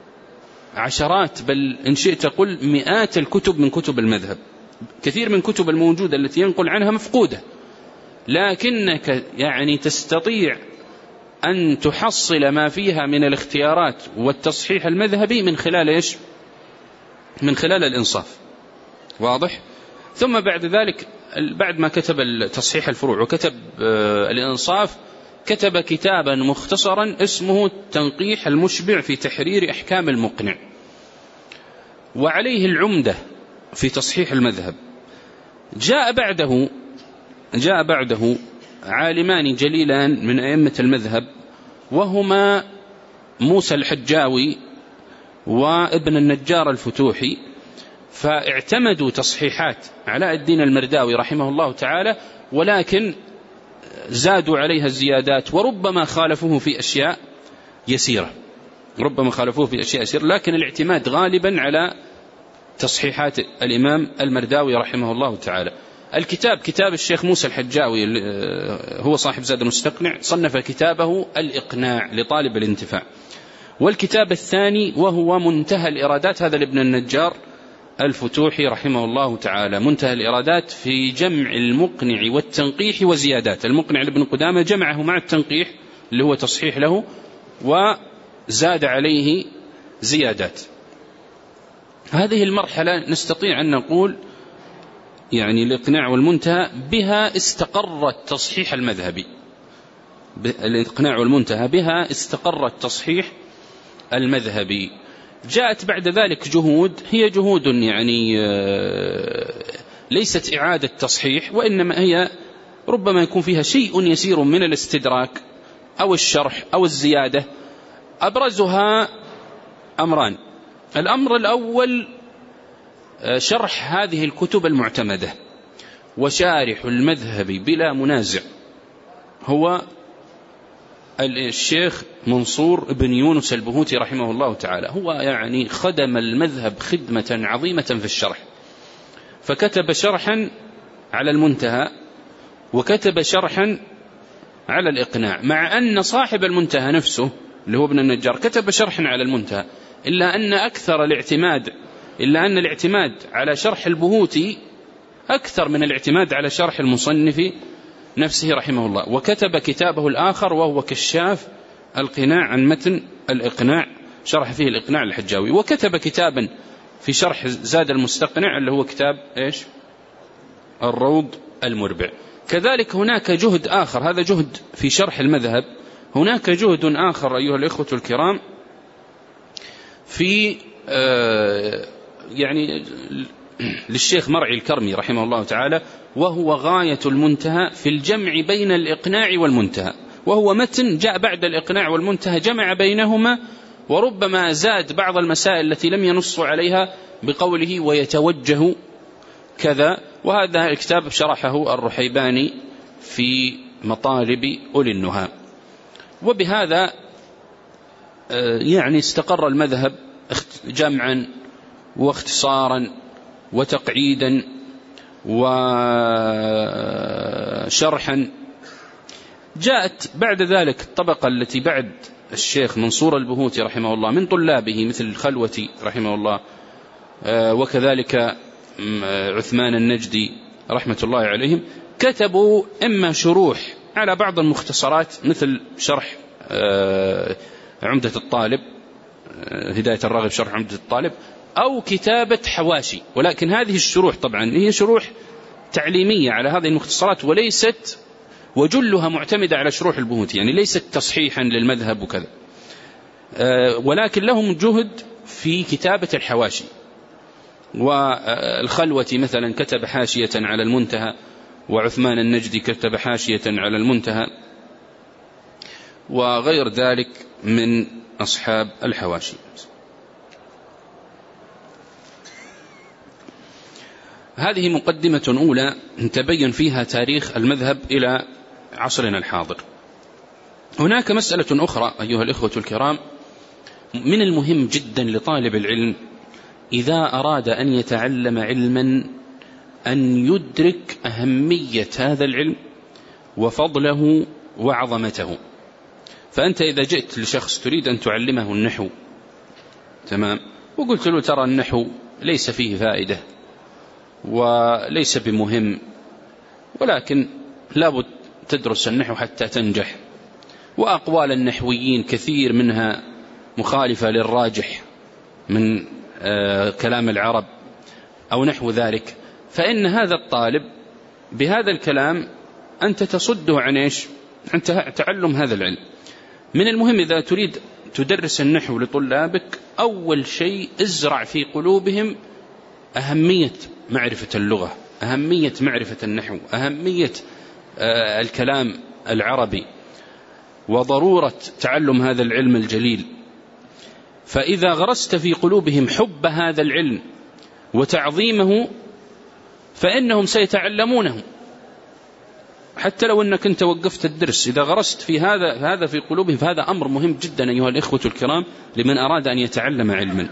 عشرات بل إن شئت قل مئات الكتب من كتب المذهب. كثير من كتب الموجودة التي ينقل عنها مفقودة، لكنك يعني تستطيع أن تحصل ما فيها من الاختيارات والتصحيح المذهبي من خلال إيش؟ من خلال الإنصاف. واضح؟ ثم بعد ذلك بعد ما كتب تصحيح الفروع وكتب الإنصاف، كتب كتابا مختصرا اسمه التنقيح المشبع في تحرير أحكام المقنع، وعليه العمدة في تصحيح المذهب. جاء بعده جاء بعده عالمان جليلان من أئمة المذهب، وهما موسى الحجاوي وابن النجار الفتوحي، فاعتمدوا تصحيحات علاء الدين المرداوي رحمه الله تعالى، ولكن زادوا عليها الزيادات، وربما خالفوه في أشياء يسيرة ربما خالفوه في أشياء يسيرة لكن الاعتماد غالبا على تصحيحات الإمام المرداوي رحمه الله تعالى. الكتاب كتاب الشيخ موسى الحجاوي، هو صاحب زاد المستقنع، صنف كتابه الإقناع لطالب الانتفاع. والكتاب الثاني وهو منتهى الإرادات، هذا لابن النجار الفتوحي رحمه الله تعالى، منتهى الإرادات في جمع المقنع والتنقيح وزيادات. المقنع لابن قدامة جمعه مع التنقيح اللي هو تصحيح له، وزاد عليه زيادات. هذه المرحلة نستطيع أن نقول يعني الإقناع والمنتهى بها استقر التصحيح المذهبي، الإقناع والمنتهى بها استقر التصحيح المذهبي. جاءت بعد ذلك جهود، هي جهود يعني ليست إعادة تصحيح، وإنما هي ربما يكون فيها شيء يسير من الاستدراك أو الشرح أو الزيادة. أبرزها أمران: الأمر الأول شرح هذه الكتب المعتمدة، وشارح المذهب بلا منازع هو الشيخ منصور بن يونس البهوتي رحمه الله تعالى. هو يعني خدم المذهب خدمة عظيمة في الشرح، فكتب شرحا على المنتهى وكتب شرحا على الإقناع، مع أن صاحب المنتهى نفسه اللي هو ابن النجار كتب شرحا على المنتهى، إلا أن أكثر الاعتماد إلا أن الاعتماد على شرح البهوتي أكثر من الاعتماد على شرح المصنف نفسه رحمه الله. وكتب كتابه الآخر وهو كشاف القناع عن متن الإقناع، شرح فيه الإقناع الحجاوي. وكتب كتابا في شرح زاد المستقنع اللي هو كتاب إيش؟ الروض المربع. كذلك هناك جهد آخر، هذا جهد في شرح المذهب، هناك جهد آخر أيها الإخوة الكرام في آه يعني للشيخ مرعي الكرمي رحمه الله تعالى، وهو غاية المنتهى في الجمع بين الإقناع والمنتهى، وهو متن جاء بعد الإقناع والمنتهى، جمع بينهما، وربما زاد بعض المسائل التي لم ينص عليها بقوله ويتوجه كذا. وهذا الكتاب شرحه الرحيباني في مطالب أولي النهى. وبهذا يعني استقر المذهب جمعا واختصارا وتقعيدا وشرحا. جاءت بعد ذلك الطبقة التي بعد الشيخ منصور البهوتي رحمه الله من طلابه مثل الخلوتي رحمه الله وكذلك عثمان النجدي رحمة الله عليهم كتبوا إما شروح على بعض المختصرات مثل شرح عمدة الطالب، هداية الراغب شرح عمدة الطالب، أو كتابة حواشي. ولكن هذه الشروح طبعا هي شروح تعليمية على هذه المختصرات، وليست وجلها معتمدة على شروح البهوتي، يعني ليست تصحيحا للمذهب وكذا، ولكن لهم جهد في كتابة الحواشي. والخلوتي مثلا كتب حاشية على المنتهى، وعثمان النجدي كتب حاشية على المنتهى، وغير ذلك من أصحاب الحواشي. هذه مقدمة أولى تبين فيها تاريخ المذهب إلى عصرنا الحاضر. هناك مسألة أخرى أيها الإخوة الكرام، من المهم جدا لطالب العلم إذا أراد أن يتعلم علما أن يدرك أهمية هذا العلم وفضله وعظمته. فأنت إذا جئت لشخص تريد أن تعلمه النحو، تمام، وقلت له ترى النحو ليس فيه فائدة وليس بمهم، ولكن لابد تدرس النحو حتى تنجح، وأقوال النحويين كثير منها مخالفة للراجح من آه كلام العرب أو نحو ذلك، فإن هذا الطالب بهذا الكلام أنت تصده عن إيش؟ عن تعلم هذا العلم. من المهم إذا تريد تدرس النحو لطلابك، أول شيء ازرع في قلوبهم أهمية معرفة اللغة، أهمية معرفة النحو، أهمية آه الكلام العربي، وضرورة تعلم هذا العلم الجليل. فإذا غرست في قلوبهم حب هذا العلم وتعظيمه فإنهم سيتعلمونه، حتى لو أنك أنت وقفت الدرس. إذا غرست في هذا هذا في قلوبهم، فهذا أمر مهم جدا أيها الإخوة الكرام لمن أراد أن يتعلم علما.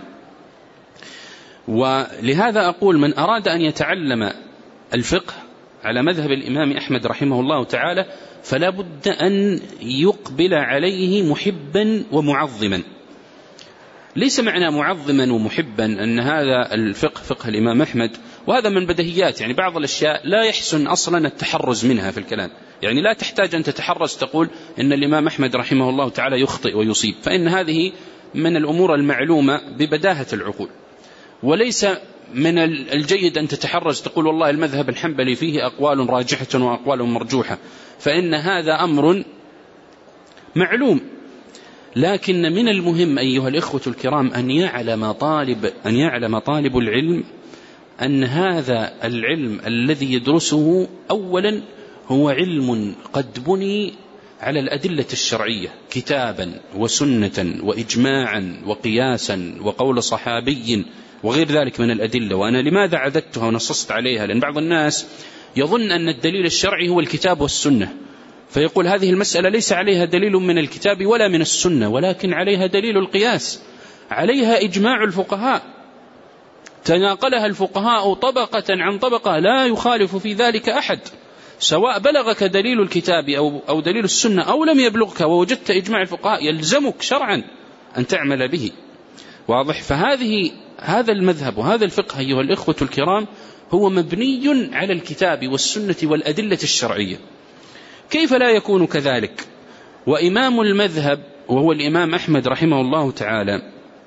ولهذا أقول من أراد أن يتعلم الفقه على مذهب الإمام أحمد رحمه الله تعالى فلا بد أن يقبل عليه محبا ومعظما. ليس معنى معظما ومحبا أن هذا الفقه فقه الإمام أحمد، وهذا من بديهيات، يعني بعض الأشياء لا يحسن أصلا التحرز منها في الكلام، يعني لا تحتاج أن تتحرز تقول إن الإمام أحمد رحمه الله تعالى يخطئ ويصيب، فإن هذه من الأمور المعلومة ببداهة العقول. وليس من الجيد أن تتحرز تقول والله المذهب الحنبلي فيه أقوال راجحة وأقوال مرجوحة، فإن هذا أمر معلوم. لكن من المهم أيها الإخوة الكرام أن يعلم طالب أن يعلم طالب العلم أن هذا العلم الذي يدرسه أولا هو علم قد بني على الأدلة الشرعية كتابا وسنة وإجماعا وقياسا وقول صحابي وغير ذلك من الأدلة. وأنا لماذا عددتها ونصصت عليها؟ لأن بعض الناس يظن أن الدليل الشرعي هو الكتاب والسنة، فيقول هذه المسألة ليس عليها دليل من الكتاب ولا من السنة، ولكن عليها دليل القياس، عليها إجماع الفقهاء تناقلها الفقهاء طبقة عن طبقة لا يخالف في ذلك أحد، سواء بلغك دليل الكتاب أو, أو دليل السنة أو لم يبلغك ووجدت إجماع الفقهاء يلزمك شرعا أن تعمل به. واضح؟ فهذه هذا المذهب وهذا الفقه أيها الإخوة الكرام هو مبني على الكتاب والسنة والأدلة الشرعية. كيف لا يكون كذلك وإمام المذهب وهو الإمام أحمد رحمه الله تعالى؟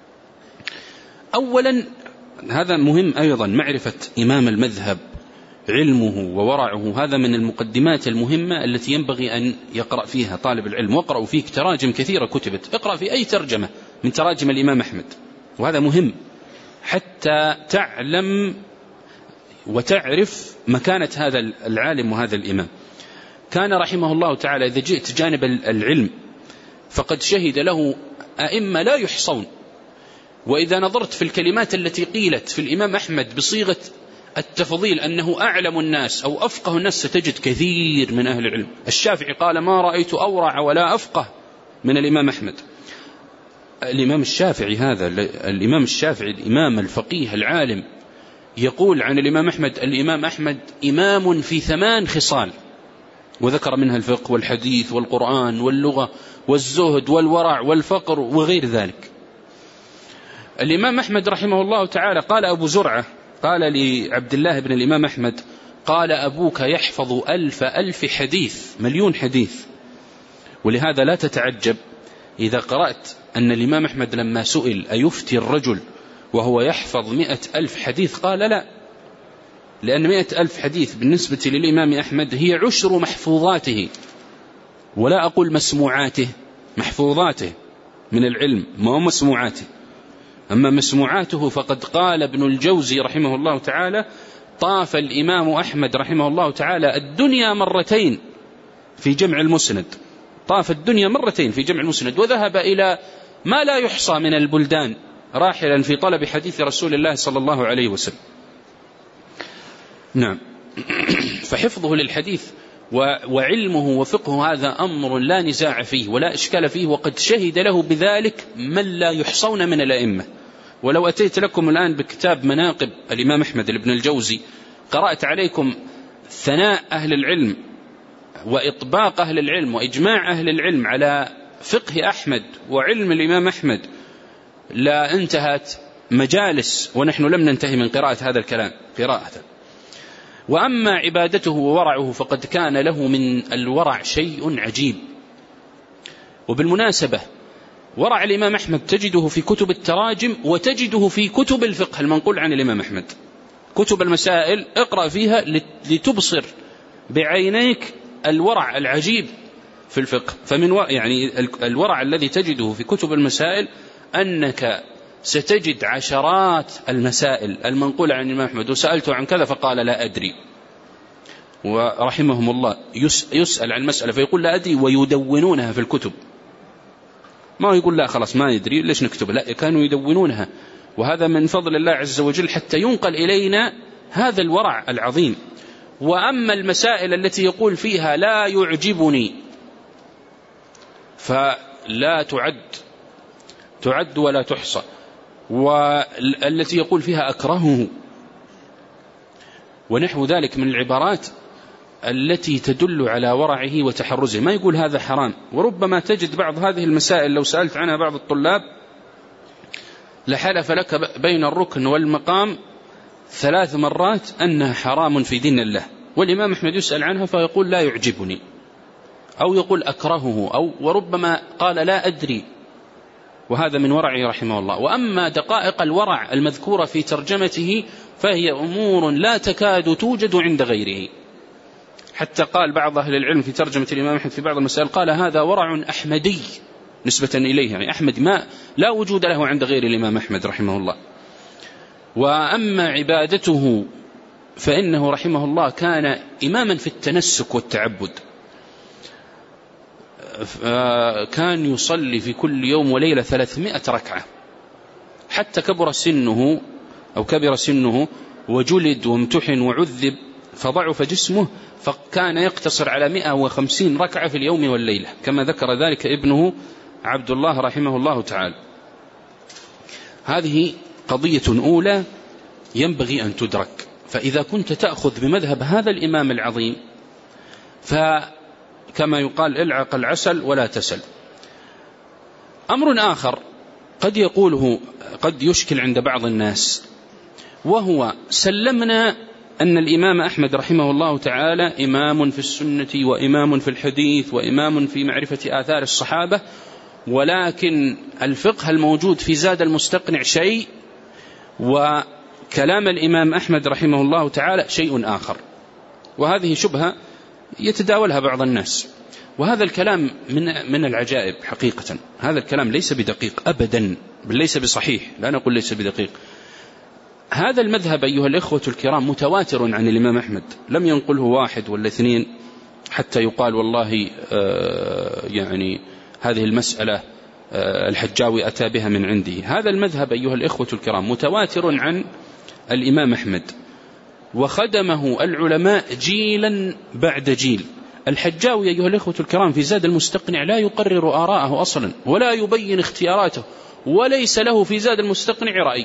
أولا هذا مهم أيضا، معرفة إمام المذهب علمه وورعه، هذا من المقدمات المهمة التي ينبغي أن يقرأ فيها طالب العلم. واقرأوا فيك تراجم كثيرة كتبت، اقرأ في أي ترجمة من تراجم الإمام أحمد، وهذا مهم حتى تعلم وتعرف مكانة هذا العالم وهذا الإمام. كان رحمه الله تعالى إذا جئت جانب العلم فقد شهد له أئمة لا يحصون، وإذا نظرت في الكلمات التي قيلت في الإمام أحمد بصيغة التفضيل أنه أعلم الناس أو أفقه الناس ستجد كثير من أهل العلم. الشافعي قال ما رأيت أورع ولا أفقه من الإمام أحمد. الإمام الشافعي هذا الإمام الشافعي الإمام الفقيه العالم يقول عن الإمام أحمد الإمام أحمد إمام في ثمان خصال، وذكر منها الفقه والحديث والقرآن واللغة والزهد والورع والفقر وغير ذلك. الإمام أحمد رحمه الله تعالى قال أبو زرعة قال لعبد الله بن الإمام أحمد قال أبوك يحفظ ألف ألف حديث، مليون حديث. ولهذا لا تتعجب إذا قرأت أن الإمام أحمد لما سئل أيفتي الرجل وهو يحفظ مئة ألف حديث قال لا، لأن مئة ألف حديث بالنسبة للإمام أحمد هي عشر محفوظاته، ولا أقول مسموعاته، محفوظاته من العلم ما هو مسموعاته. أما مسموعاته فقد قال ابن الجوزي رحمه الله تعالى طاف الإمام أحمد رحمه الله تعالى الدنيا مرتين في جمع المسند، طاف الدنيا مرتين في جمع المسند، وذهب إلى ما لا يحصى من البلدان راحلا في طلب حديث رسول الله صلى الله عليه وسلم. نعم. فحفظه للحديث وعلمه وفقه هذا أمر لا نزاع فيه ولا إشكال فيه، وقد شهد له بذلك من لا يحصون من الأئمة. ولو أتيت لكم الآن بكتاب مناقب الإمام أحمد لابن الجوزي قرأت عليكم ثناء أهل العلم وإطباق أهل العلم وإجماع أهل العلم على فقه أحمد وعلم الإمام أحمد لا انتهت مجالس ونحن لم ننتهي من قراءة هذا الكلام قراءة. وأما عبادته وورعه فقد كان له من الورع شيء عجيب. وبالمناسبة ورع الإمام أحمد تجده في كتب التراجم وتجده في كتب الفقه المنقول عن الإمام أحمد. كتب المسائل اقرأ فيها لتبصر بعينيك الورع العجيب في الفقه. فمن يعني الورع الذي تجده في كتب المسائل أنك ستجد عشرات المسائل المنقولة عن الإمام أحمد وسألته عن كذا فقال لا أدري، ورحمهم الله يسأل عن مسألة فيقول لا أدري ويدونونها في الكتب، ما يقول لا خلاص ما يدري ليش نكتب، لا كانوا يدونونها. وهذا من فضل الله عز وجل حتى ينقل إلينا هذا الورع العظيم. وأما المسائل التي يقول فيها لا يعجبني فلا تعد تعد ولا تحصى، والتي يقول فيها أكرهه ونحو ذلك من العبارات التي تدل على ورعه وتحرزه. ما يقول هذا حرام. وربما تجد بعض هذه المسائل لو سألت عنها بعض الطلاب لحلف لك بين الركن والمقام ثلاث مرات أنها حرام في دين الله، والإمام أحمد يسأل عنها فيقول لا يعجبني أو يقول أكرهه أو وربما قال لا أدري، وهذا من ورعه رحمه الله. وأما دقائق الورع المذكورة في ترجمته فهي أمور لا تكاد توجد عند غيره. حتى قال بعض أهل العلم في ترجمة الإمام أحمد في بعض المسائل قال هذا ورع أحمدي نسبة إليه، يعني أحمد ما لا وجود له عند غير الإمام أحمد رحمه الله. وأما عبادته فإنه رحمه الله كان إماما في التنسك والتعبد، كان يصلي في كل يوم وليلة ثلاثمائة ركعة، حتى كبر سنه أو كبر سنه وجلد وامتحن وعذب فضعف جسمه، فكان يقتصر على مئة وخمسين ركعة في اليوم والليلة كما ذكر ذلك ابنه عبد الله رحمه الله تعالى. هذه قضية أولى ينبغي أن تدرك. فإذا كنت تأخذ بمذهب هذا الإمام العظيم فكما يقال العق العسل ولا تسل. أمر آخر قد يقوله قد يشكل عند بعض الناس، وهو سلمنا أن الإمام أحمد رحمه الله تعالى إمام في السنة وإمام في الحديث وإمام في معرفة آثار الصحابة، ولكن الفقه الموجود في زاد المستقنع شيء وكلام الإمام أحمد رحمه الله تعالى شيء آخر. وهذه شبهة يتداولها بعض الناس، وهذا الكلام من من العجائب حقيقة. هذا الكلام ليس بدقيق أبدا، بل ليس بصحيح، لا نقول ليس بدقيق. هذا المذهب أيها الإخوة الكرام متواتر عن الإمام أحمد، لم ينقله واحد ولا اثنين حتى يقال والله آه يعني هذه المسألة آه الحجاوي أتى بها من عنده. هذا المذهب أيها الإخوة الكرام متواتر عن الإمام أحمد، وخدمه العلماء جيلا بعد جيل. الحجاوي أيها الإخوة الكرام في زاد المستقنع لا يقرر آراءه أصلا ولا يبين اختياراته، وليس له في زاد المستقنع رأي،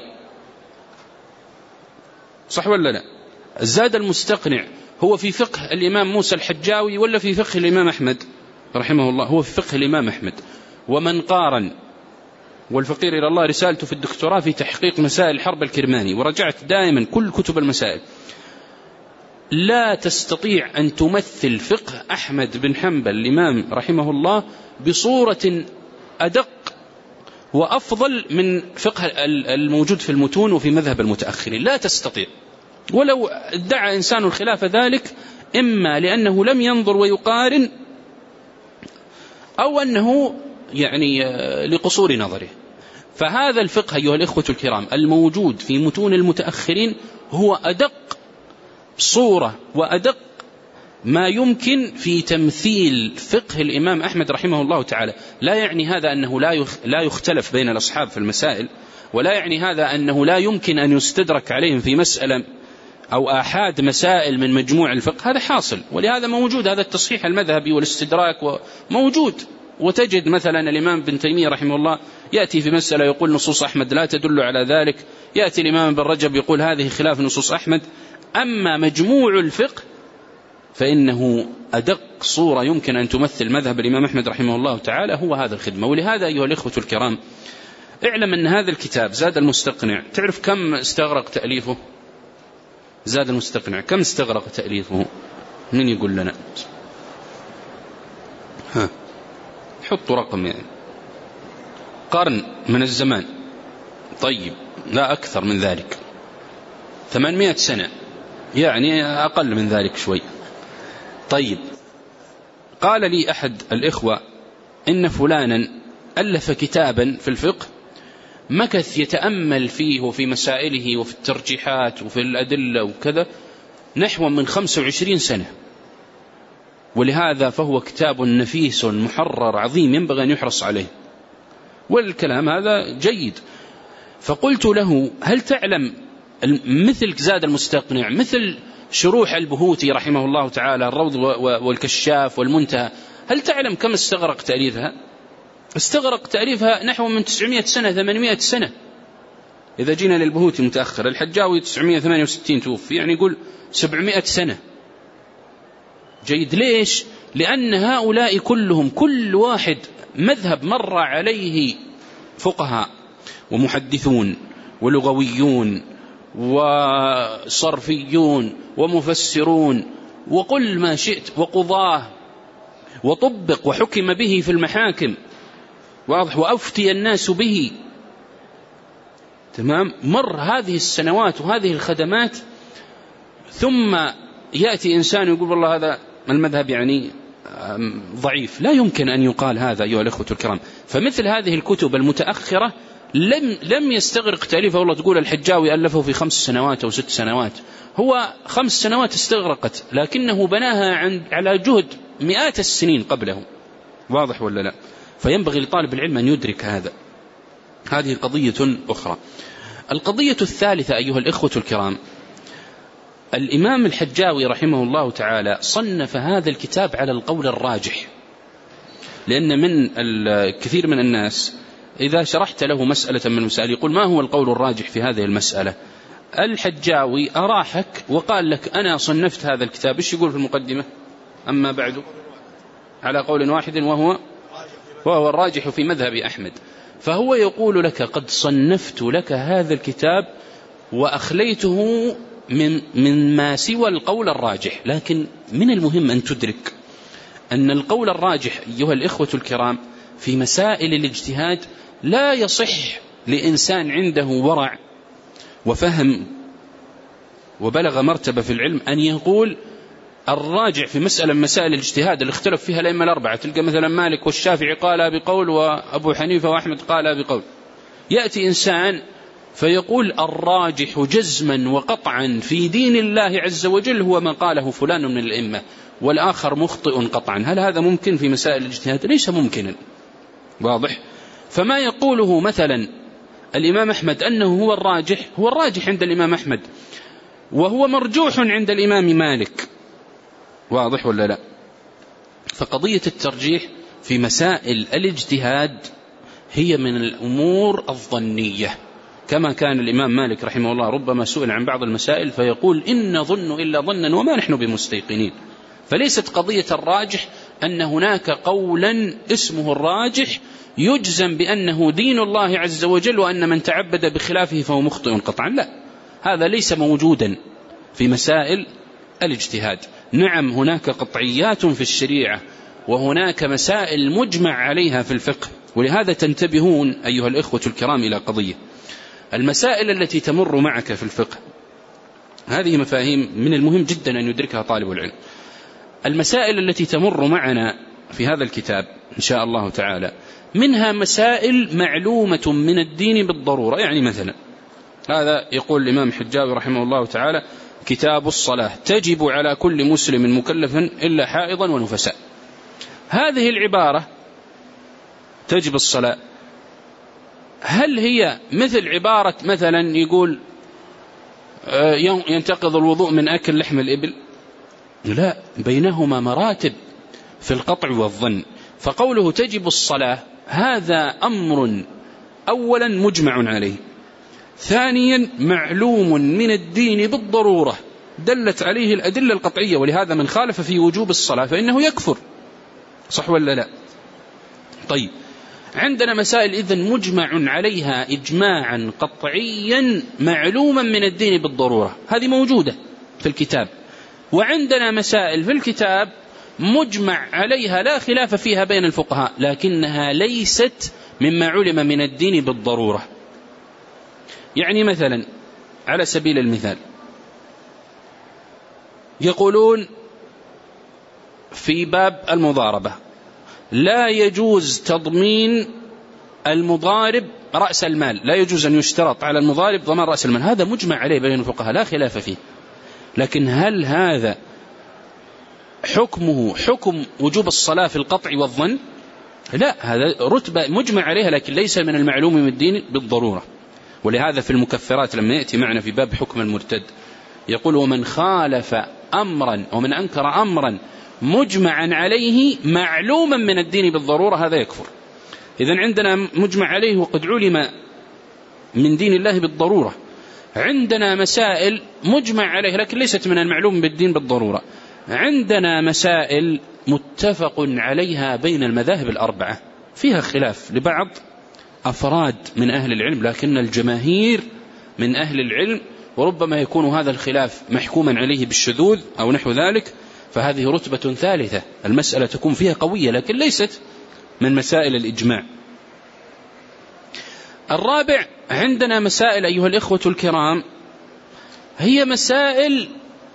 صح ولا لا؟ زاد المستقنع هو في فقه الإمام موسى الحجاوي ولا في فقه الإمام أحمد رحمه الله؟ هو في فقه الإمام أحمد. ومن قارن والفقير إلى الله رسالته في الدكتوراه في تحقيق مسائل الحرب الكرماني، ورجعت دائما كل كتب المسائل. لا تستطيع أن تمثل فقه أحمد بن حنبل الإمام رحمه الله بصورة أدق وأفضل من فقه الموجود في المتون وفي مذهب المتأخرين، لا تستطيع. ولو ادعى إنسان الخلاف ذلك إما لأنه لم ينظر ويقارن، أو أنه يعني لقصور نظره. فهذا الفقه أيها الإخوة الكرام الموجود في متون المتأخرين هو أدق صورة وأدق ما يمكن في تمثيل فقه الإمام أحمد رحمه الله تعالى. لا يعني هذا أنه لا يختلف بين الأصحاب في المسائل، ولا يعني هذا أنه لا يمكن أن يستدرك عليهم في مسألة أو آحاد مسائل من مجموع الفقه، هذا حاصل، ولهذا موجود هذا التصحيح المذهبي والاستدراك موجود. وتجد مثلا الإمام ابن تيمية رحمه الله يأتي في مسألة يقول نصوص أحمد لا تدل على ذلك، يأتي الإمام ابن رجب يقول هذه خلاف نصوص أحمد. أما مجموع الفقه فإنه أدق صورة يمكن أن تمثل مذهب الإمام أحمد رحمه الله تعالى هو هذا الخدمة. ولهذا أيها الإخوة الكرام اعلم أن هذا الكتاب زاد المستقنع، تعرف كم استغرق تأليفه؟ زاد المستقنع كم استغرق تأليفه؟ من يقول لنا؟ ها حطوا رقم، يعني قرن من الزمان. طيب لا أكثر من ذلك، ثمانمائة سنة، يعني أقل من ذلك شوي. طيب قال لي أحد الإخوة إن فلانا ألف كتابا في الفقه مكث يتأمل فيه وفي مسائله وفي الترجيحات وفي الأدلة وكذا نحو من خمسة وعشرين سنة، ولهذا فهو كتاب نفيس محرر عظيم ينبغي أن يحرص عليه، والكلام هذا جيد. فقلت له هل تعلم مثل زاد المستقنع، مثل شروح البهوتي رحمه الله تعالى الروض والكشاف والمنتهى، هل تعلم كم استغرق تأليفها؟ استغرق تأليفها نحو من تسعمائة سنة ثمانمائة سنة. إذا جينا للبهوتي متأخر، الحجاوي تسعمائة وثمانية وستين توفي، يعني يقول سبعمائة سنة. جيد. ليش؟ لأن هؤلاء كلهم كل واحد مذهب مر عليه فقهاء ومحدثون ولغويون وصرفيون ومفسرون وقل ما شئت وقضاه، وطبق وحكم به في المحاكم، واضح، وأفتي الناس به. تمام. مر هذه السنوات وهذه الخدمات، ثم يأتي إنسان يقول والله هذا المذهب يعني ضعيف. لا يمكن أن يقال هذا أيها الأخوة الكرام. فمثل هذه الكتب المتأخرة لم لم يستغرق تأليفه. والله تقول الحجاوي ألفه في خمس سنوات أو ست سنوات، هو خمس سنوات استغرقت، لكنه بناها عند على جهد مئات السنين قبله. واضح ولا لا؟ فينبغي لطالب العلم أن يدرك هذا. هذه قضية أخرى. القضية الثالثة أيها الإخوة الكرام، الإمام الحجاوي رحمه الله تعالى صنف هذا الكتاب على القول الراجح، لأن من الكثير من الناس إذا شرحت له مسألة من المسائل يقول ما هو القول الراجح في هذه المسألة؟ الحجاوي أراحك وقال لك أنا صنفت هذا الكتاب، إيش يقول في المقدمة؟ أما بعد على قول واحد وهو وهو الراجح في مذهب أحمد. فهو يقول لك قد صنفت لك هذا الكتاب وأخليته من من ما سوى القول الراجح. لكن من المهم أن تدرك أن القول الراجح أيها الإخوة الكرام في مسائل الاجتهاد لا يصح لإنسان عنده ورع وفهم وبلغ مرتبة في العلم أن يقول الراجع في مسألة من مسائل الاجتهاد اللي اختلف فيها الأئمة الأربعة. تلقى مثلا مالك والشافعي قال بقول وأبو حنيفة وأحمد قال بقول. يأتي إنسان فيقول الراجح جزما وقطعا في دين الله عز وجل هو ما قاله فلان من الأئمة، والآخر مخطئ قطعا. هل هذا ممكن في مسائل الاجتهاد؟ ليس ممكنا. واضح. فما يقوله مثلا الإمام أحمد أنه هو الراجح، هو الراجح عند الإمام أحمد، وهو مرجوح عند الإمام مالك. واضح ولا لا؟ فقضية الترجيح في مسائل الاجتهاد هي من الأمور الظنية، كما كان الإمام مالك رحمه الله ربما سئل عن بعض المسائل فيقول إن ظن إلا ظنا وما نحن بمستيقنين. فليست قضية الراجح أن هناك قولا اسمه الراجح يجزم بأنه دين الله عز وجل، وأن من تعبد بخلافه فهو مخطئ قطعا. لا، هذا ليس موجودا في مسائل الاجتهاد. نعم هناك قطعيات في الشريعة، وهناك مسائل مجمع عليها في الفقه، ولهذا تنتبهون أيها الإخوة الكرام إلى قضية: المسائل التي تمر معك في الفقه هذه مفاهيم من المهم جدا أن يدركها طالب العلم. المسائل التي تمر معنا في هذا الكتاب إن شاء الله تعالى منها مسائل معلومة من الدين بالضرورة. يعني مثلا هذا يقول الإمام حجاوي رحمه الله تعالى: كتاب الصلاة تجب على كل مسلم مكلف إلا حائضا ونفساء. هذه العبارة تجب الصلاة، هل هي مثل عبارة مثلا يقول ينتقض الوضوء من أكل لحم الإبل؟ لا، بينهما مراتب في القطع والظن. فقوله تجب الصلاة هذا أمر أولا مجمع عليه، ثانيا معلوم من الدين بالضرورة دلت عليه الأدلة القطعية، ولهذا من خالف في وجوب الصلاة فإنه يكفر. صح ولا لا؟ طيب، عندنا مسائل إذن مجمع عليها إجماعا قطعيا معلوما من الدين بالضرورة، هذه موجودة في الكتاب. وعندنا مسائل في الكتاب مجمع عليها لا خلاف فيها بين الفقهاء، لكنها ليست مما علم من الدين بالضرورة. يعني مثلا على سبيل المثال يقولون في باب المضاربة لا يجوز تضمين المضارب رأس المال، لا يجوز أن يشترط على المضارب ضمان رأس المال. هذا مجمع عليه بين الفقهاء لا خلاف فيه، لكن هل هذا حكمه حكم وجوب الصلاة في القطع والظن؟ لا، هذا رتبة مجمع عليها لكن ليس من المعلوم من الدين بالضرورة. ولهذا في المكفرات لما يأتي معنا في باب حكم المرتد يقول: ومن خالف أمرا ومن أنكر أمرا مجمعا عليه معلوما من الدين بالضرورة هذا يكفر. إذن عندنا مجمع عليه وقد علم من دين الله بالضرورة، عندنا مسائل مجمع عليه لكن ليست من المعلوم بالدين بالضرورة، عندنا مسائل متفق عليها بين المذاهب الأربعة فيها خلاف لبعض أفراد من أهل العلم، لكن الجماهير من أهل العلم، وربما يكون هذا الخلاف محكوما عليه بالشذوذ أو نحو ذلك، فهذه رتبة ثالثة، المسألة تكون فيها قوية لكن ليست من مسائل الإجماع. الرابع عندنا مسائل أيها الإخوة الكرام هي مسائل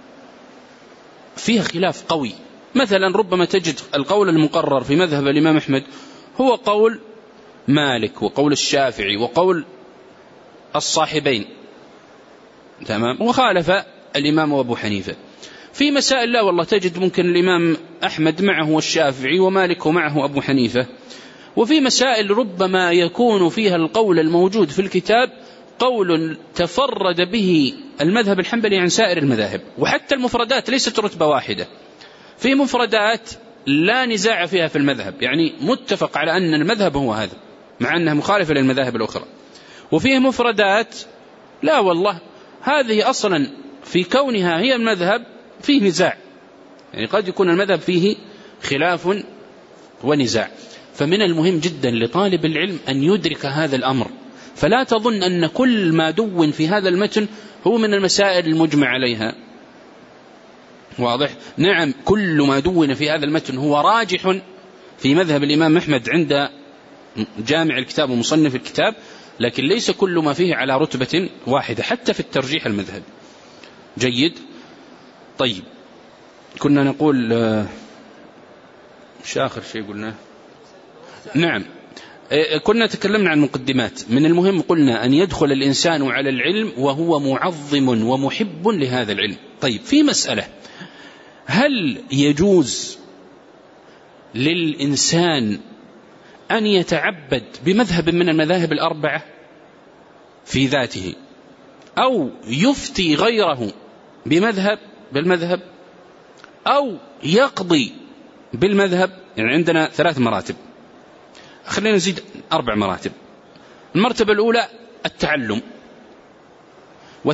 فيها خلاف قوي. مثلا ربما تجد القول المقرر في مذهب الإمام أحمد هو قول مالك وقول الشافعي وقول الصاحبين، تمام، وخالف الإمام أبو حنيفة. في مسائل لا والله تجد ممكن الإمام أحمد معه الشافعي ومالك ومعه أبو حنيفة. وفي مسائل ربما يكون فيها القول الموجود في الكتاب قول تفرد به المذهب الحنبلي عن سائر المذاهب، وحتى المفردات ليست رتبة واحدة، في مفردات لا نزاع فيها في المذهب، يعني متفق على أن المذهب هو هذا مع أنها مخالفة للمذاهب الأخرى. وفيه مفردات لا والله هذه أصلا في كونها هي المذهب فيه نزاع، يعني قد يكون المذهب فيه خلاف ونزاع. فمن المهم جدا لطالب العلم أن يدرك هذا الأمر، فلا تظن أن كل ما دون في هذا المتن هو من المسائل المجمع عليها. واضح؟ نعم كل ما دون في هذا المتن هو راجح في مذهب الإمام أحمد عند جامع الكتاب ومصنف الكتاب، لكن ليس كل ما فيه على رتبة واحدة حتى في الترجيح المذهبي. جيد؟ طيب، كنا نقول مش آخر شيء قلنا؟ نعم، كنا تكلمنا عن مقدمات. من المهم قلنا أن يدخل الإنسان على العلم وهو معظم ومحب لهذا العلم. طيب، في مسألة: هل يجوز للإنسان أن يتعبد بمذهب من المذاهب الأربعة في ذاته، أو يفتي غيره بمذهب بالمذهب، أو يقضي بالمذهب؟ يعني عندنا ثلاث مراتب، خلينا نزيد أربع مراتب. المرتبة الأولى التعلم،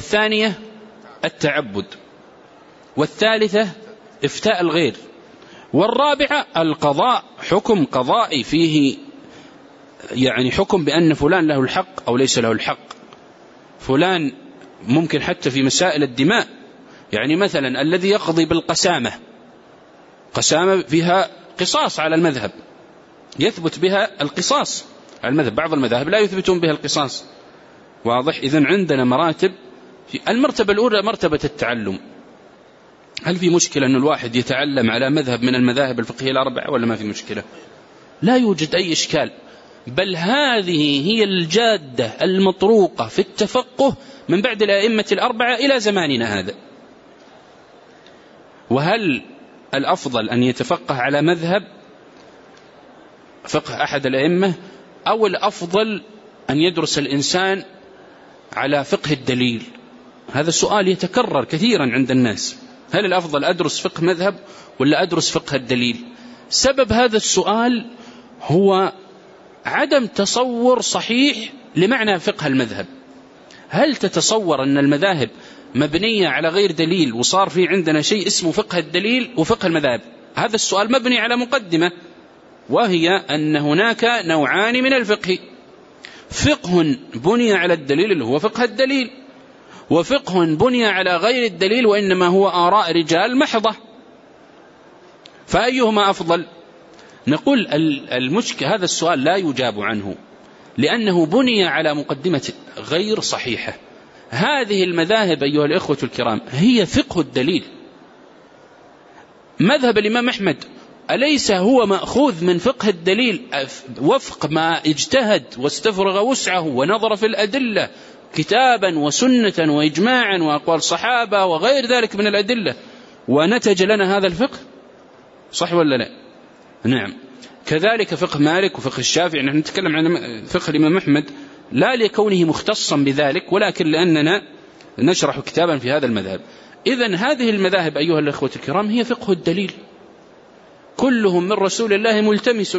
والثانية التعبد، والثالثة إفتاء الغير، والرابعة القضاء، حكم قضائي فيه يعني حكم بأن فلان له الحق أو ليس له الحق. فلان ممكن حتى في مسائل الدماء، يعني مثلا الذي يقضي بالقسامة، قسامة فيها قصاص على المذهب، يثبت بها القصاص على المذهب، بعض المذاهب لا يثبتون بها القصاص، واضح؟ إذن عندنا مراتب. في المرتبة الأولى مرتبة التعلم. هل في مشكلة أن الواحد يتعلم على مذهب من المذاهب الفقهية الأربعة ولا ما في مشكلة؟ لا يوجد أي إشكال، بل هذه هي الجادة المطروقة في التفقه من بعد الأئمة الأربعة إلى زماننا هذا. وهل الأفضل أن يتفقه على مذهب فقه أحد الأئمة، أو الأفضل أن يدرس الإنسان على فقه الدليل؟ هذا السؤال يتكرر كثيرا عند الناس، هل الأفضل أدرس فقه مذهب ولا أدرس فقه الدليل؟ سبب هذا السؤال هو عدم تصور صحيح لمعنى فقه المذهب. هل تتصور أن المذاهب مبنية على غير دليل وصار في عندنا شيء اسمه فقه الدليل وفقه المذاهب؟ هذا السؤال مبني على مقدمة، وهي أن هناك نوعان من الفقه: فقه بني على الدليل اللي هو فقه الدليل، وفقه بني على غير الدليل وإنما هو آراء رجال محضة. فأيهما أفضل؟ نقول المشكلة هذا السؤال لا يجاب عنه، لأنه بني على مقدمة غير صحيحة. هذه المذاهب أيها الإخوة الكرام هي فقه الدليل. مذهب الإمام أحمد أليس هو مأخوذ من فقه الدليل وفق ما اجتهد واستفرغ وسعه ونظر في الأدلة كتابا وسنة وإجماعا وأقوال صحابة وغير ذلك من الأدلة، ونتج لنا هذا الفقه؟ صح ولا لا؟ نعم. كذلك فقه مالك وفقه الشافعي. نحن نتكلم عن فقه الإمام أحمد لا لكونه مختصا بذلك، ولكن لأننا نشرح كتابا في هذا المذهب. إذن هذه المذاهب أيها الأخوة الكرام هي فقه الدليل، كلهم من رسول الله ملتمس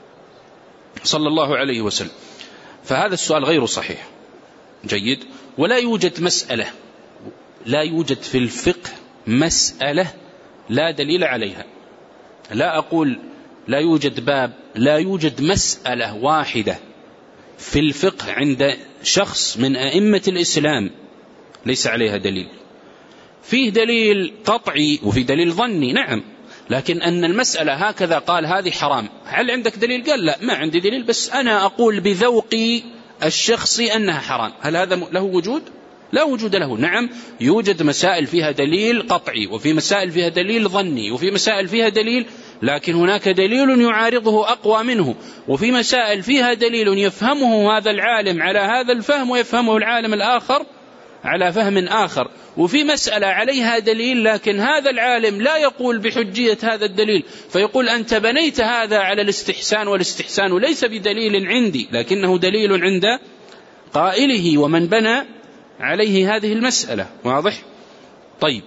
صلى الله عليه وسلم. فهذا السؤال غير صحيح. جيد. ولا يوجد مسألة، لا يوجد في الفقه مسألة لا دليل عليها. لا أقول لا يوجد باب، لا يوجد مسألة واحدة في الفقه عند شخص من أئمة الإسلام ليس عليها دليل. فيه دليل قطعي وفي دليل ظني، نعم، لكن أن المسألة هكذا قال هذه حرام، هل عندك دليل؟ قال لا، ما عندي دليل، بس أنا أقول بذوقي الشخصي أنها حرام. هل هذا له وجود؟ لا وجود له. نعم، يوجد مسائل فيها دليل قطعي، وفي مسائل فيها دليل ظني، وفي مسائل فيها دليل لكن هناك دليل يعارضه أقوى منه، وفي مسائل فيها دليل يفهمه هذا العالم على هذا الفهم ويفهمه العالم الآخر على فهم آخر، وفي مسألة عليها دليل لكن هذا العالم لا يقول بحجية هذا الدليل، فيقول أنت بنيت هذا على الاستحسان، والاستحسان ليس بدليل عندي لكنه دليل عند قائله ومن بنى عليه هذه المسألة. واضح؟ طيب،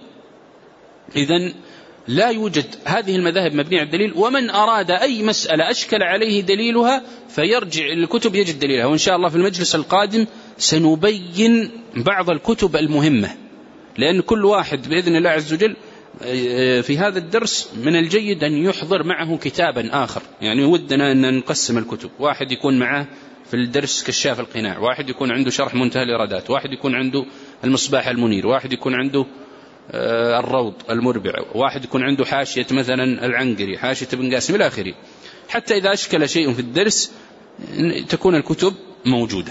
إذن لا يوجد، هذه المذاهب مبنية على الدليل، ومن أراد أي مسألة أشكل عليه دليلها فيرجع الكتب يجد دليلها. وإن شاء الله في المجلس القادم سنبين بعض الكتب المهمة، لأن كل واحد بإذن الله عز وجل في هذا الدرس من الجيد أن يحضر معه كتابا آخر. يعني ودنا أن نقسم الكتب، واحد يكون معه في الدرس كشاف القناع، واحد يكون عنده شرح منتهى الإرادات، واحد يكون عنده المصباح المنير، واحد يكون عنده الروض المربع، واحد يكون عنده حاشية مثلا العنقري، حاشية ابن قاسم إلى آخره، حتى إذا أشكل شيء في الدرس تكون الكتب موجودة.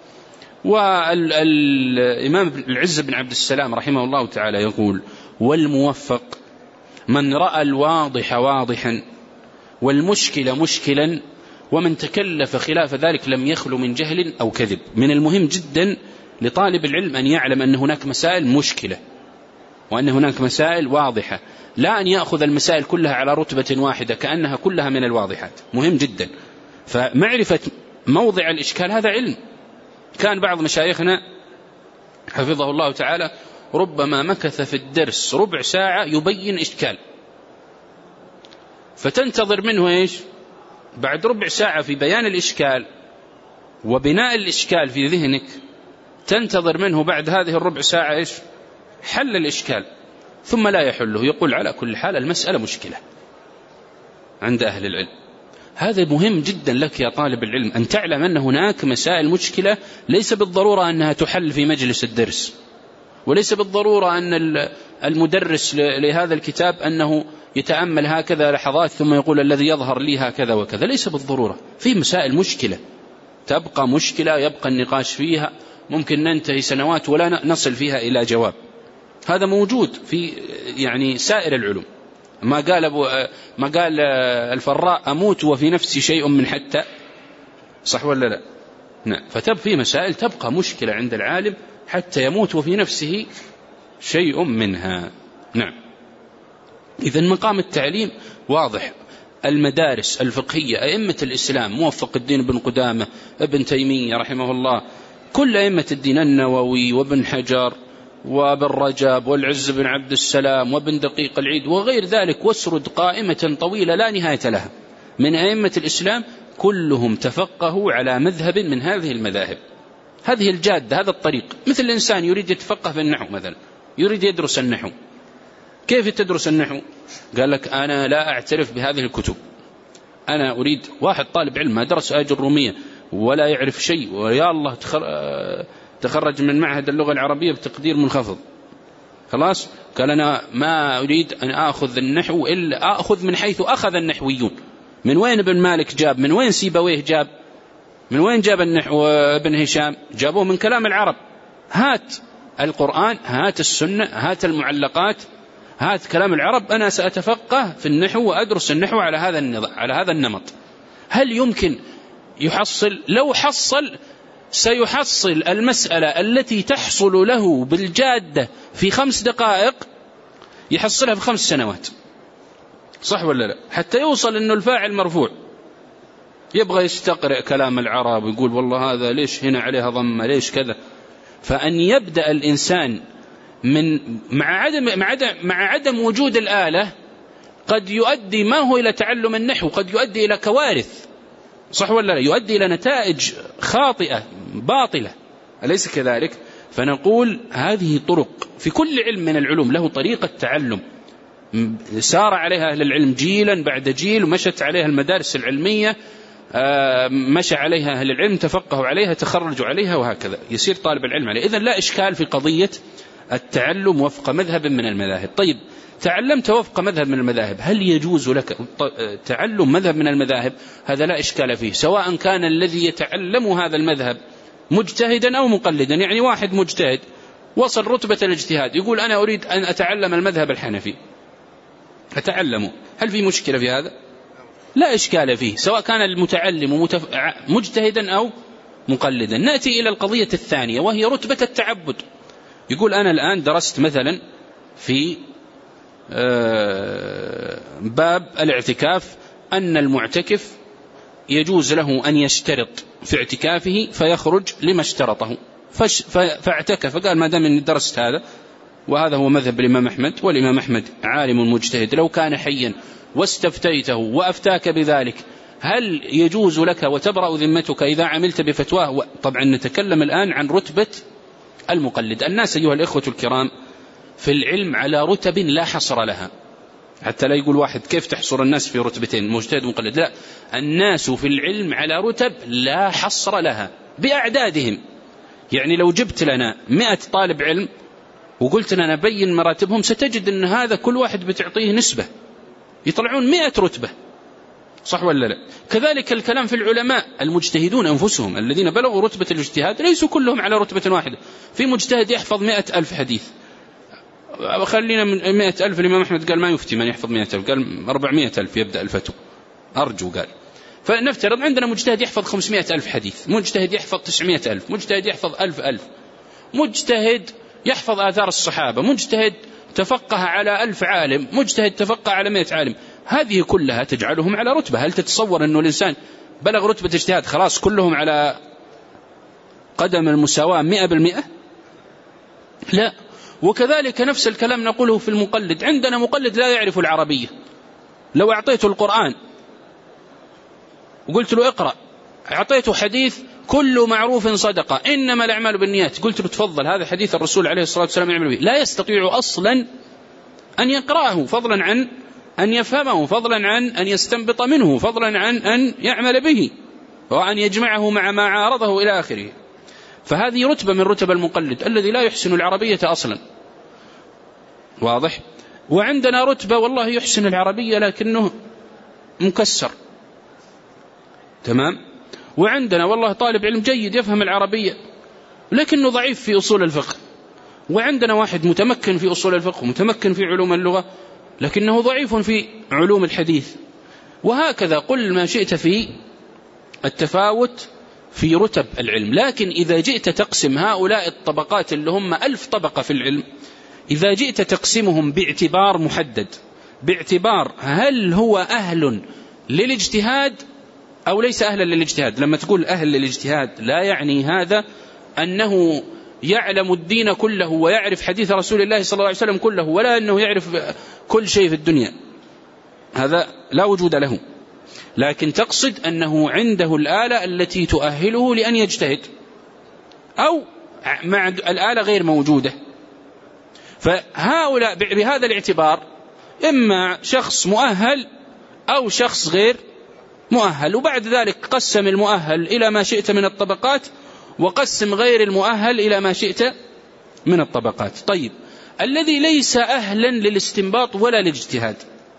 والإمام العز بن عبد السلام رحمه الله تعالى يقول: والموفق من رأى الواضح واضحا والمشكل مشكلا، ومن تكلف خلاف ذلك لم يخلو من جهل أو كذب. من المهم جدا لطالب العلم أن يعلم أن هناك مسائل مشكلة وأن هناك مسائل واضحة، لا أن يأخذ المسائل كلها على رتبة واحدة كأنها كلها من الواضحات. مهم جدا. فمعرفة موضع الإشكال هذا علم. كان بعض مشايخنا حفظه الله تعالى ربما مكث في الدرس ربع ساعة يبين إشكال، فتنتظر منه إيش؟ بعد ربع ساعة في بيان الإشكال وبناء الإشكال في ذهنك، تنتظر منه بعد هذه الربع ساعة إيش؟ حل الإشكال، ثم لا يحله، يقول على كل حال المسألة مشكلة. عند أهل العلم. هذا مهم جدا لك يا طالب العلم أن تعلم أن هناك مسائل مشكلة ليس بالضرورة أنها تحل في مجلس الدرس، وليس بالضرورة أن المدرس لهذا الكتاب أنه يتأمل هكذا لحظات ثم يقول الذي يظهر لي هكذا وكذا، ليس بالضرورة. في مسائل مشكلة تبقى مشكلة يبقى النقاش فيها، ممكن ننتهي سنوات ولا نصل فيها إلى جواب. هذا موجود في يعني سائر العلوم. ما قال أبو ما قال الفراء أموت وفي نفسي شيء من حتى، صح ولا لا؟ نعم. فتب في مسائل تبقى مشكلة عند العالم حتى يموت وفي نفسه شيء منها. نعم. إذن مقام التعليم واضح. المدارس الفقهية أئمة الإسلام موفق الدين بن قدامة، ابن تيمية رحمه الله، كل أئمة الدين، النووي وابن حجر وابن رجب والعز بن عبد السلام وابن دقيق العيد وغير ذلك، واسرد قائمة طويلة لا نهاية لها من أئمة الإسلام، كلهم تفقهوا على مذهب من هذه المذاهب. هذه الجادة، هذا الطريق. مثل الإنسان يريد يتفقه في النحو مثلا، يريد يدرس النحو، كيف تدرس النحو؟ قال لك أنا لا أعترف بهذه الكتب، أنا أريد واحد طالب علم ما درس آية الرومية ولا يعرف شيء، ويا الله تخرج من معهد اللغة العربية بتقدير منخفض، خلاص قال أنا ما أريد أن أخذ النحو إلا أخذ من حيث أخذ النحويون. من وين ابن مالك جاب؟ من وين سيبويه جاب؟ من وين جاب النحو ابن هشام؟ جابوه من كلام العرب. هات القرآن، هات السنة، هات المعلقات، هات كلام العرب، أنا سأتفقه في النحو وأدرس النحو على هذا النظام، على هذا النمط. هل يمكن يحصل؟ لو حصل سيحصل المسألة التي تحصل له بالجادة في خمس دقائق يحصلها في خمس سنوات، صح ولا لا؟ حتى يوصل أنه الفاعل مرفوع، يبغى يستقرئ كلام العرب ويقول والله هذا ليش هنا عليها ضمة، ليش كذا. فأن يبدأ الإنسان من مع عدم مع عدم مع عدم وجود الآلة قد يؤدي ما هو إلى تعلم النحو، قد يؤدي إلى كوارث، صح ولا لا؟ يؤدي إلى نتائج خاطئة باطلة، أليس كذلك؟ فنقول هذه طرق في كل علم من العلوم له طريقة تعلم سار عليها أهل العلم جيلا بعد جيل، ومشت عليها المدارس العلمية، مشى عليها أهل العلم، تفقهوا عليها، تخرجوا عليها، وهكذا يصير طالب العلم عليه. إذن لا إشكال في قضية التعلم وفق مذهب من المذاهب. طيب تعلمت وفق مذهب من المذاهب، هل يجوز لك تعلم مذهب من المذاهب؟ هذا لا إشكال فيه، سواء كان الذي يتعلم هذا المذهب مجتهدا أو مقلدا. يعني واحد مجتهد وصل رتبة الاجتهاد يقول أنا أريد أن أتعلم المذهب الحنفي، أتعلمه، هل في مشكلة في هذا؟ لا إشكال فيه، سواء كان المتعلم متف... مجتهدا أو مقلدا. نأتي إلى القضية الثانية وهي رتبة التعبد. يقول أنا الآن درست مثلا في باب الاعتكاف أن المعتكف يجوز له أن يشترط في اعتكافه فيخرج لما اشترطه، فاعتكف، قال ما دام أني درست هذا، وهذا هو مذهب الإمام أحمد، والإمام أحمد عالم مجتهد، لو كان حيا واستفتيته وأفتاك بذلك هل يجوز لك وتبرأ ذمتك إذا عملت بفتواه؟ طبعا نتكلم الآن عن رتبة المقلد. الناس أيها الإخوة الكرام في العلم على رتب لا حصر لها، حتى لا يقول واحد كيف تحصر الناس في رتبتين مجتهد ومقلد، لا، الناس في العلم على رتب لا حصر لها بأعدادهم. يعني لو جبت لنا مئة طالب علم وقلت لنا بين مراتبهم ستجد أن هذا كل واحد بتعطيه نسبة، يطلعون مئة رتبة، صح ولا لا؟ كذلك الكلام في العلماء المجتهدون أنفسهم الذين بلغوا رتبة الاجتهاد ليسوا كلهم على رتبة واحدة. في مجتهد يحفظ مئة ألف حديث، خلينا من مئة ألف، الإمام أحمد قال ما يفتي من يحفظ مئة ألف، قال أربعمائة ألف يبدأ الفتوى أرجو. قال فنفترض عندنا مجتهد يحفظ خمسمائة ألف حديث، مجتهد يحفظ تسعمائة ألف، مجتهد يحفظ ألف ألف، مجتهد يحفظ آثار الصحابة، مجتهد تفقه على ألف عالم، مجتهد تفقه على مئة عالم. هذه كلها تجعلهم على رتبة. هل تتصور أنه الإنسان بلغ رتبة اجتهاد خلاص كلهم على قدم المساواة مئة بالمئة؟ لا. وكذلك نفس الكلام نقوله في المقلد. عندنا مقلد لا يعرف العربية، لو أعطيته القرآن وقلت له اقرأ، أعطيته حديث كل معروف صدقة إنما الأعمال بالنيات، قلت له تفضل هذا حديث الرسول عليه الصلاة والسلام يعمل به، لا يستطيع أصلا أن يقرأه فضلا عن أن يفهمه، فضلا عن أن يستنبط منه، فضلا عن أن يعمل به وأن يجمعه مع ما عارضه إلى آخره. فهذه رتبة من رتب المقلد الذي لا يحسن العربية أصلا. واضح؟ وعندنا رتبة والله يحسن العربية لكنه مكسر، تمام؟ وعندنا والله طالب علم جيد يفهم العربية لكنه ضعيف في أصول الفقه. وعندنا واحد متمكن في أصول الفقه ومتمكن في علوم اللغة لكنه ضعيف في علوم الحديث. وهكذا قل ما شئت في التفاوت في رتب العلم. لكن إذا جئت تقسم هؤلاء الطبقات اللي هم ألف طبقة في العلم، إذا جئت تقسمهم باعتبار محدد، باعتبار هل هو أهل للاجتهاد أو ليس أهلا للاجتهاد. لما تقول أهل للاجتهاد لا يعني هذا أنه يعلم الدين كله ويعرف حديث رسول الله صلى الله عليه وسلم كله، ولا أنه يعرف كل شيء في الدنيا، هذا لا وجود له. لكن تقصد أنه عنده الآلة التي تؤهله لأن يجتهد، أو مع الآلة غير موجودة. فهؤلاء بهذا الاعتبار إما شخص مؤهل أو شخص غير مؤهل. وبعد ذلك قسم المؤهل إلى ما شئت من الطبقات، وقسم غير المؤهل إلى ما شئت من الطبقات. طيب، الذي ليس أهلا للاستنباط ولا للاجتهاد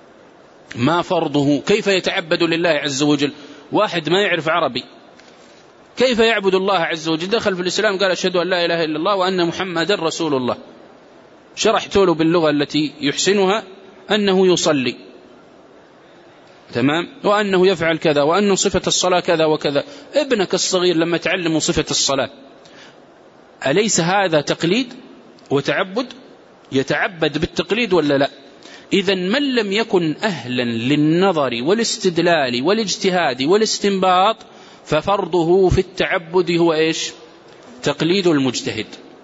ما فرضه؟ كيف يتعبد لله عز وجل؟ واحد ما يعرف عربي كيف يعبد الله عز وجل؟ دخل في الإسلام قال أشهد أن لا إله إلا الله وأن محمد رسول الله، شرحت له باللغة التي يحسنها أنه يصلي، تمام، وأنه يفعل كذا، وأن صفة الصلاة كذا وكذا. ابنك الصغير لما تعلم صفة الصلاة أليس هذا تقليد وتعبد؟ يتعبد بالتقليد ولا لا؟ إذن من لم يكن أهلا للنظر والاستدلال والاجتهاد والاستنباط ففرضه في التعبد هو إيش؟ تقليد المجتهد.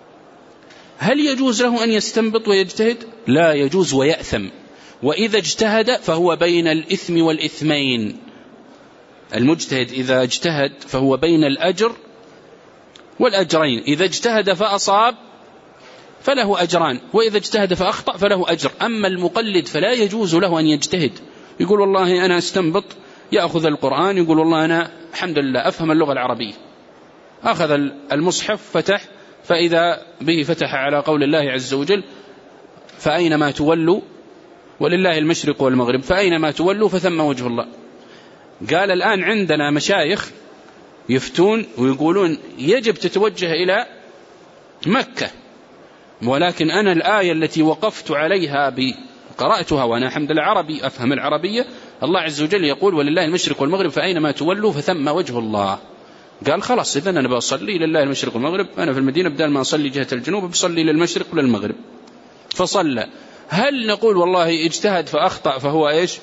هل يجوز له أن يستنبط ويجتهد؟ لا يجوز، ويأثم. وإذا اجتهد فهو بين الإثم والإثمين. المجتهد إذا اجتهد فهو بين الأجر والأجرين، إذا اجتهد فأصاب فله أجران، وإذا اجتهد فأخطأ فله أجر. أما المقلد فلا يجوز له أن يجتهد، يقول والله أنا استنبط، يأخذ القرآن يقول والله أنا الحمد لله أفهم اللغة العربية، أخذ المصحف فتح فإذا به فتح على قول الله عز وجل فأينما تولوا ولله المشرق والمغرب فأينما تولوا فثم وجه الله. قال الآن عندنا مشايخ يفتون ويقولون يجب تتوجه إلى مكة، ولكن أنا الآية التي وقفت عليها قرأتها وأنا الحمد لله عربي أفهم العربية، الله عز وجل يقول ولله المشرق والمغرب فأينما تولوا فثم وجه الله. قال خلاص إذن أنا بصلي لله المشرق والمغرب، أنا في المدينة بدل ما أصلي جهة الجنوب بصلي للمشرق وللمغرب، فصلى. هل نقول والله اجتهد فأخطأ فهو إيش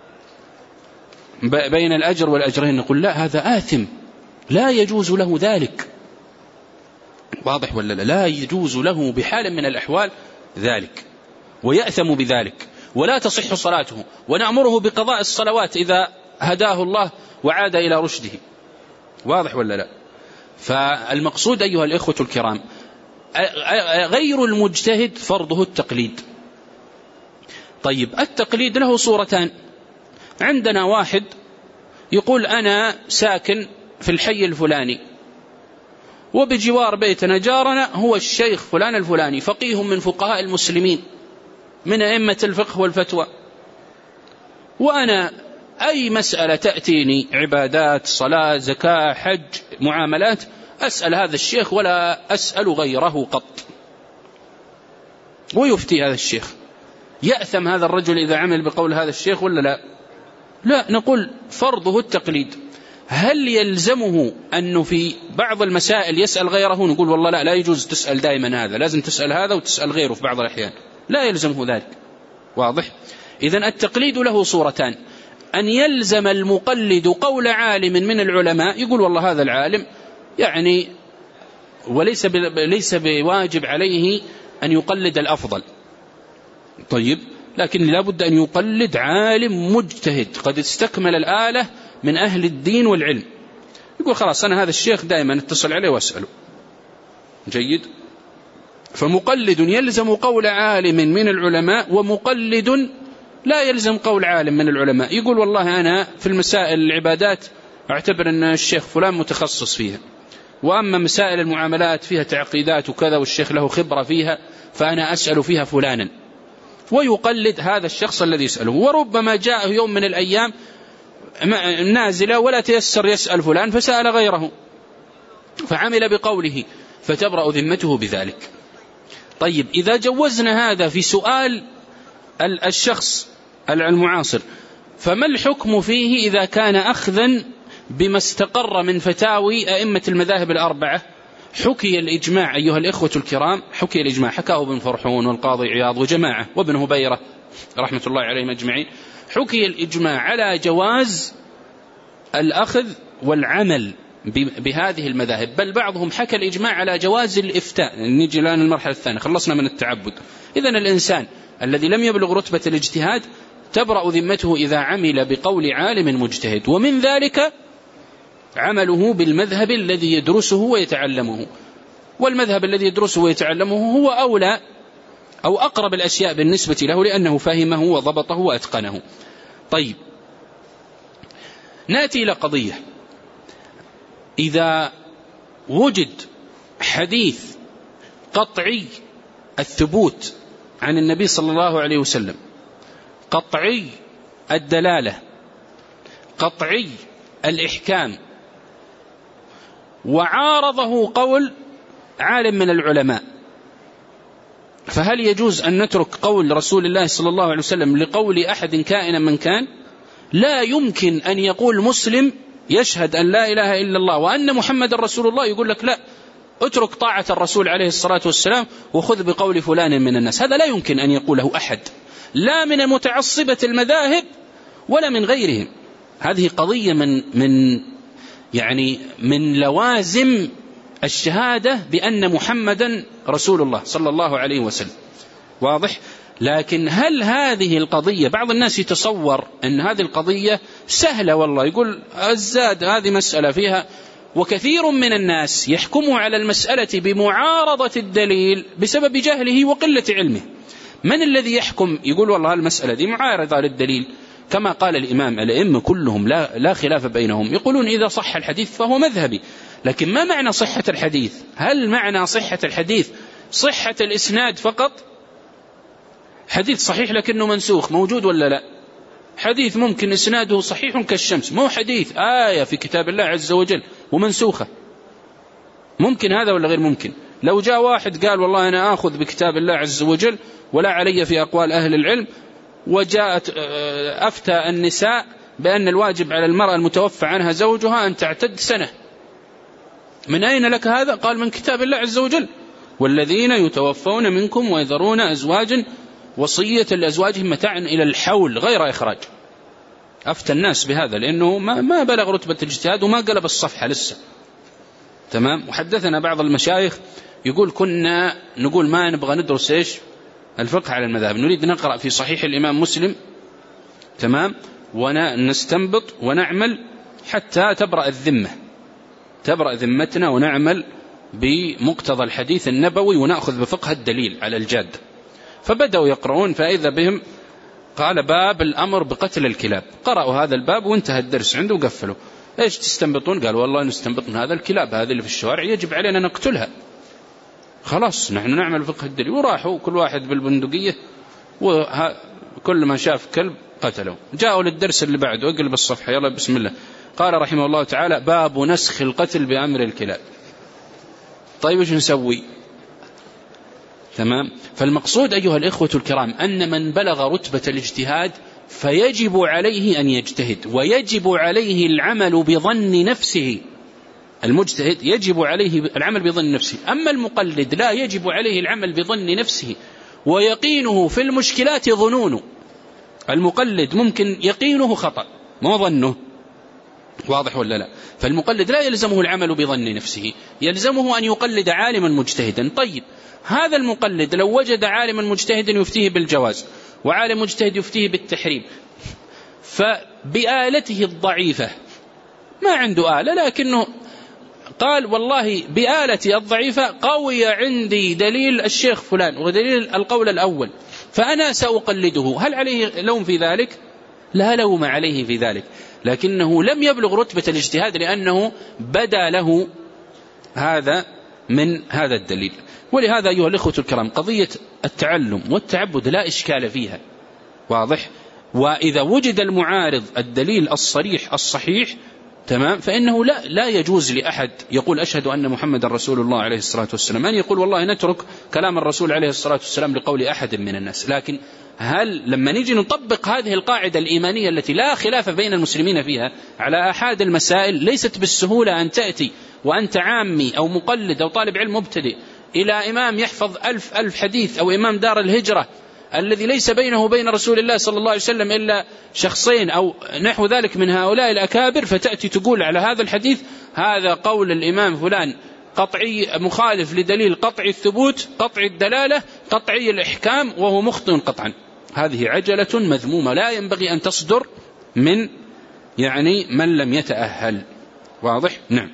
بين الأجر والأجرين؟ نقول لا، هذا آثم، لا يجوز له ذلك. واضح ولا لا؟ لا يجوز له بحال من الأحوال ذلك، ويأثم بذلك، ولا تصح صلاته، ونأمره بقضاء الصلوات إذا هداه الله وعاد إلى رشده. واضح ولا لا؟ فالمقصود أيها الإخوة الكرام، غير المجتهد فرضه التقليد. طيب، التقليد له صورتان. عندنا واحد يقول أنا ساكن في الحي الفلاني وبجوار بيتنا جارنا هو الشيخ فلان الفلاني، فقيه من فقهاء المسلمين من أئمة الفقه والفتوى، وأنا أي مسألة تأتيني عبادات صلاة زكاة حج معاملات أسأل هذا الشيخ ولا أسأل غيره قط، ويفتي هذا الشيخ. يأثم هذا الرجل إذا عمل بقول هذا الشيخ ولا لا؟ لا، نقول فرضه التقليد. هل يلزمه أنه في بعض المسائل يسأل غيره؟ نقول والله لا، لا يجوز تسأل دائما هذا، لازم تسأل هذا وتسأل غيره في بعض الأحيان، لا يلزمه ذلك. واضح؟ إذن التقليد له صورتان: أن يلزم المقلد قول عالم من العلماء، يقول والله هذا العالم يعني، وليس ليس بواجب عليه أن يقلد الأفضل، طيب، لكن لابد أن يقلد عالم مجتهد قد استكمل الآلة من أهل الدين والعلم. يقول خلاص أنا هذا الشيخ دائما اتصل عليه واسأله. جيد. فمقلد يلزم قول عالم من العلماء، ومقلد لا يلزم قول عالم من العلماء يقول والله أنا في المسائل العبادات أعتبر أن الشيخ فلان متخصص فيها، وأما مسائل المعاملات فيها تعقيدات وكذا والشيخ له خبرة فيها فأنا أسأل فيها فلانا، ويقلد هذا الشخص الذي يسأله. وربما جاءه يوم من الأيام نازلة ولا تيسر يسأل فلان فسأل غيره فعمل بقوله فتبرأ ذمته بذلك. طيب إذا جوزنا هذا في سؤال الشخص المعاصر فما الحكم فيه إذا كان أخذا بما استقر من فتاوي أئمة المذاهب الأربعة؟ حكي الإجماع أيها الإخوة الكرام، حكي الإجماع، حكاه ابن فرحون والقاضي عياض وجماعة وابن هبيرة رحمة الله عليهم أجمعين، حكي الإجماع على جواز الأخذ والعمل بهذه المذاهب، بل بعضهم حكى الإجماع على جواز الإفتاء. نيجي الآن المرحلة الثانية، خلصنا من التعبد. إذن الإنسان الذي لم يبلغ رتبة الاجتهاد تبرأ ذمته إذا عمل بقول عالم مجتهد، ومن ذلك عمله بالمذهب الذي يدرسه ويتعلمه، والمذهب الذي يدرسه ويتعلمه هو أولى أو أقرب الأشياء بالنسبة له لأنه فهمه وضبطه وأتقنه. طيب نأتي إلى قضية، إذا وجد حديث قطعي الثبوت عن النبي صلى الله عليه وسلم، قطعي الدلالة، قطعي الإحكام، وعارضه قول عالم من العلماء، فهل يجوز أن نترك قول رسول الله صلى الله عليه وسلم لقول أحد كائنا من كان؟ لا يمكن أن يقول مسلم يشهد أن لا إله إلا الله وأن محمد رسول الله يقول لك لا اترك طاعة الرسول عليه الصلاة والسلام وخذ بقول فلان من الناس. هذا لا يمكن أن يقوله أحد، لا من متعصبة المذاهب ولا من غيرهم. هذه قضية من من يعني من لوازم الشهادة بأن محمدا رسول الله صلى الله عليه وسلم، واضح؟ لكن هل هذه القضية، بعض الناس يتصور أن هذه القضية سهلة، والله يقول الزاد هذه مسألة فيها، وكثير من الناس يحكم على المسألة بمعارضة الدليل بسبب جهله وقلة علمه. من الذي يحكم يقول والله المسألة دي معارضة للدليل؟ كما قال الإمام، الأئمة كلهم لا, لا خلاف بينهم يقولون إذا صح الحديث فهو مذهبي. لكن ما معنى صحة الحديث؟ هل معنى صحة الحديث صحة الإسناد فقط؟ حديث صحيح لكنه منسوخ موجود ولا لا؟ حديث ممكن إسناده صحيح كالشمس، مو حديث آية في كتاب الله عز وجل ومنسوخة، ممكن هذا ولا غير ممكن؟ لو جاء واحد قال والله أنا آخذ بكتاب الله عز وجل ولا علي في أقوال أهل العلم، وجاءت أفتى النساء بأن الواجب على المرأة المتوفى عنها زوجها أن تعتد سنة، من أين لك هذا؟ قال من كتاب الله عز وجل، والذين يتوفون منكم ويذرون أزواجا وصية لأزواجهم متاعا إلى الحول غير إخراج. أفتى الناس بهذا لأنه ما, ما بلغ رتبة الاجتهاد وما قلب الصفحة لسه، تمام. وحدثنا بعض المشايخ يقول كنا نقول ما نبغى ندرس إيش الفقه على المذاهب، نريد نقرأ في صحيح الإمام مسلم، تمام، ونستنبط ونعمل حتى تبرأ الذمة، تبرأ ذمتنا، ونعمل بمقتضى الحديث النبوي ونأخذ بفقه الدليل على الجاد. فبدأوا يقرؤون، فإذا بهم قال باب الأمر بقتل الكلاب، قرأوا هذا الباب وانتهى الدرس عنده وقفلوا. ايش تستنبطون؟ قال والله نستنبط من هذا الكلاب هذه اللي في الشوارع يجب علينا نقتلها، خلاص نحن نعمل فقه الدليل. وراحوا كل واحد بالبندقية وكل ما شاف كلب قتله. جاءوا للدرس اللي بعده، اقلب الصفحة يلا بسم الله. قال رحمه الله تعالى باب نسخ القتل بأمر الكلاب. طيب ايش نسوي؟ تمام. فالمقصود أيها الإخوة الكرام أن من بلغ رتبة الاجتهاد فيجب عليه أن يجتهد، ويجب عليه العمل بظن نفسه. المجتهد يجب عليه العمل بظن نفسه، أما المقلد لا يجب عليه العمل بظن نفسه، ويقينه في المشكلات ظنونه. المقلد ممكن يقينه خطأ ما ظنه، واضح ولا لا؟ فالمقلد لا يلزمه العمل بظن نفسه، يلزمه أن يقلد عالما مجتهدا. طيب هذا المقلد لو وجد عالما مجتهدا يفتيه بالجواز وعالم مجتهد يفتيه بالتحريم، فبآلته الضعيفة ما عنده آلة، لكنه قال والله بآلتي الضعيفة قوي عندي دليل الشيخ فلان ودليل القول الأول، فأنا سأقلده، هل عليه لوم في ذلك؟ لا لوم عليه في ذلك، لكنه لم يبلغ رتبة الاجتهاد لأنه بدا له هذا من هذا الدليل. ولهذا أيها الإخوة الكرام قضية التعلم والتعبد لا إشكال فيها، واضح؟ وإذا وجد المعارض الدليل الصريح الصحيح تمام، فإنه لا لا يجوز لأحد يقول أشهد أن محمد رسول الله عليه الصلاة والسلام أن يقول والله نترك كلام الرسول عليه الصلاة والسلام لقول أحد من الناس. لكن هل لما نيجي نطبق هذه القاعدة الإيمانية التي لا خلاف بين المسلمين فيها على أحد المسائل، ليست بالسهولة أن تأتي وأنت عامي أو مقلد أو طالب علم مبتدئ إلى إمام يحفظ ألف ألف حديث، أو إمام دار الهجرة الذي ليس بينه وبين رسول الله صلى الله عليه وسلم إلا شخصين أو نحو ذلك من هؤلاء الأكابر، فتأتي تقول على هذا الحديث هذا قول الإمام فلان قطعي مخالف لدليل قطعي الثبوت قطعي الدلالة قطعي الإحكام وهو مخطئ قطعا. هذه عجلة مذمومة لا ينبغي أن تصدر من يعني من لم يتأهل، واضح؟ نعم.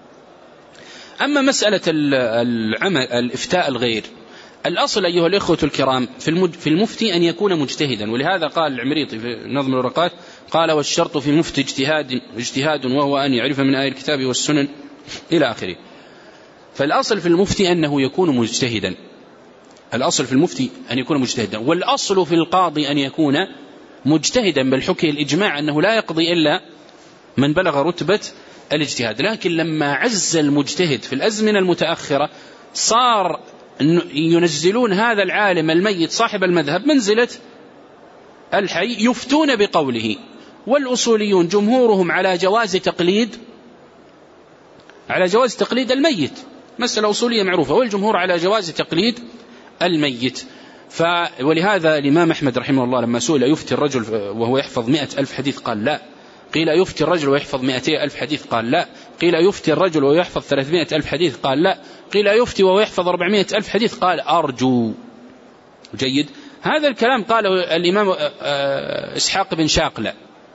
أما مسألة العمل الإفتاء الغير، الأصل أيها الإخوة الكرام في المفتي أن يكون مجتهدا، ولهذا قال العمريطي في نظم الورقات قال والشرط في المفتي اجتهاد اجتهاد وهو أن يعرف من آية الكتاب والسنن إلى آخره. فالأصل في المفتي أنه يكون مجتهدا، الأصل في المفتي أن يكون مجتهدا، والأصل في القاضي أن يكون مجتهدا، بل حكي الإجماع أنه لا يقضي إلا من بلغ رتبة الاجتهاد. لكن لما عز المجتهد في الأزمنة المتأخرة صار ينزلون هذا العالم الميت صاحب المذهب منزلة الحي يفتون بقوله، والأصوليون جمهورهم على جواز تقليد على جواز تقليد الميت، مسألة أصولية معروفة، والجمهور على جواز تقليد الميت. ف ولهذا الإمام أحمد رحمه الله لما سئل يفتي الرجل وهو يحفظ مئة ألف حديث قال لا، قيل يفتي الرجل ويحفظ مئتي ألف حديث قال لا، قيل يفتي الرجل ويحفظ ثلاثمائة ألف حديث قال لا، قيل يفتي ويحفظ أربعمائة ألف حديث قال أرجو. جيد. هذا الكلام قاله الإمام إسحاق بن شاقلة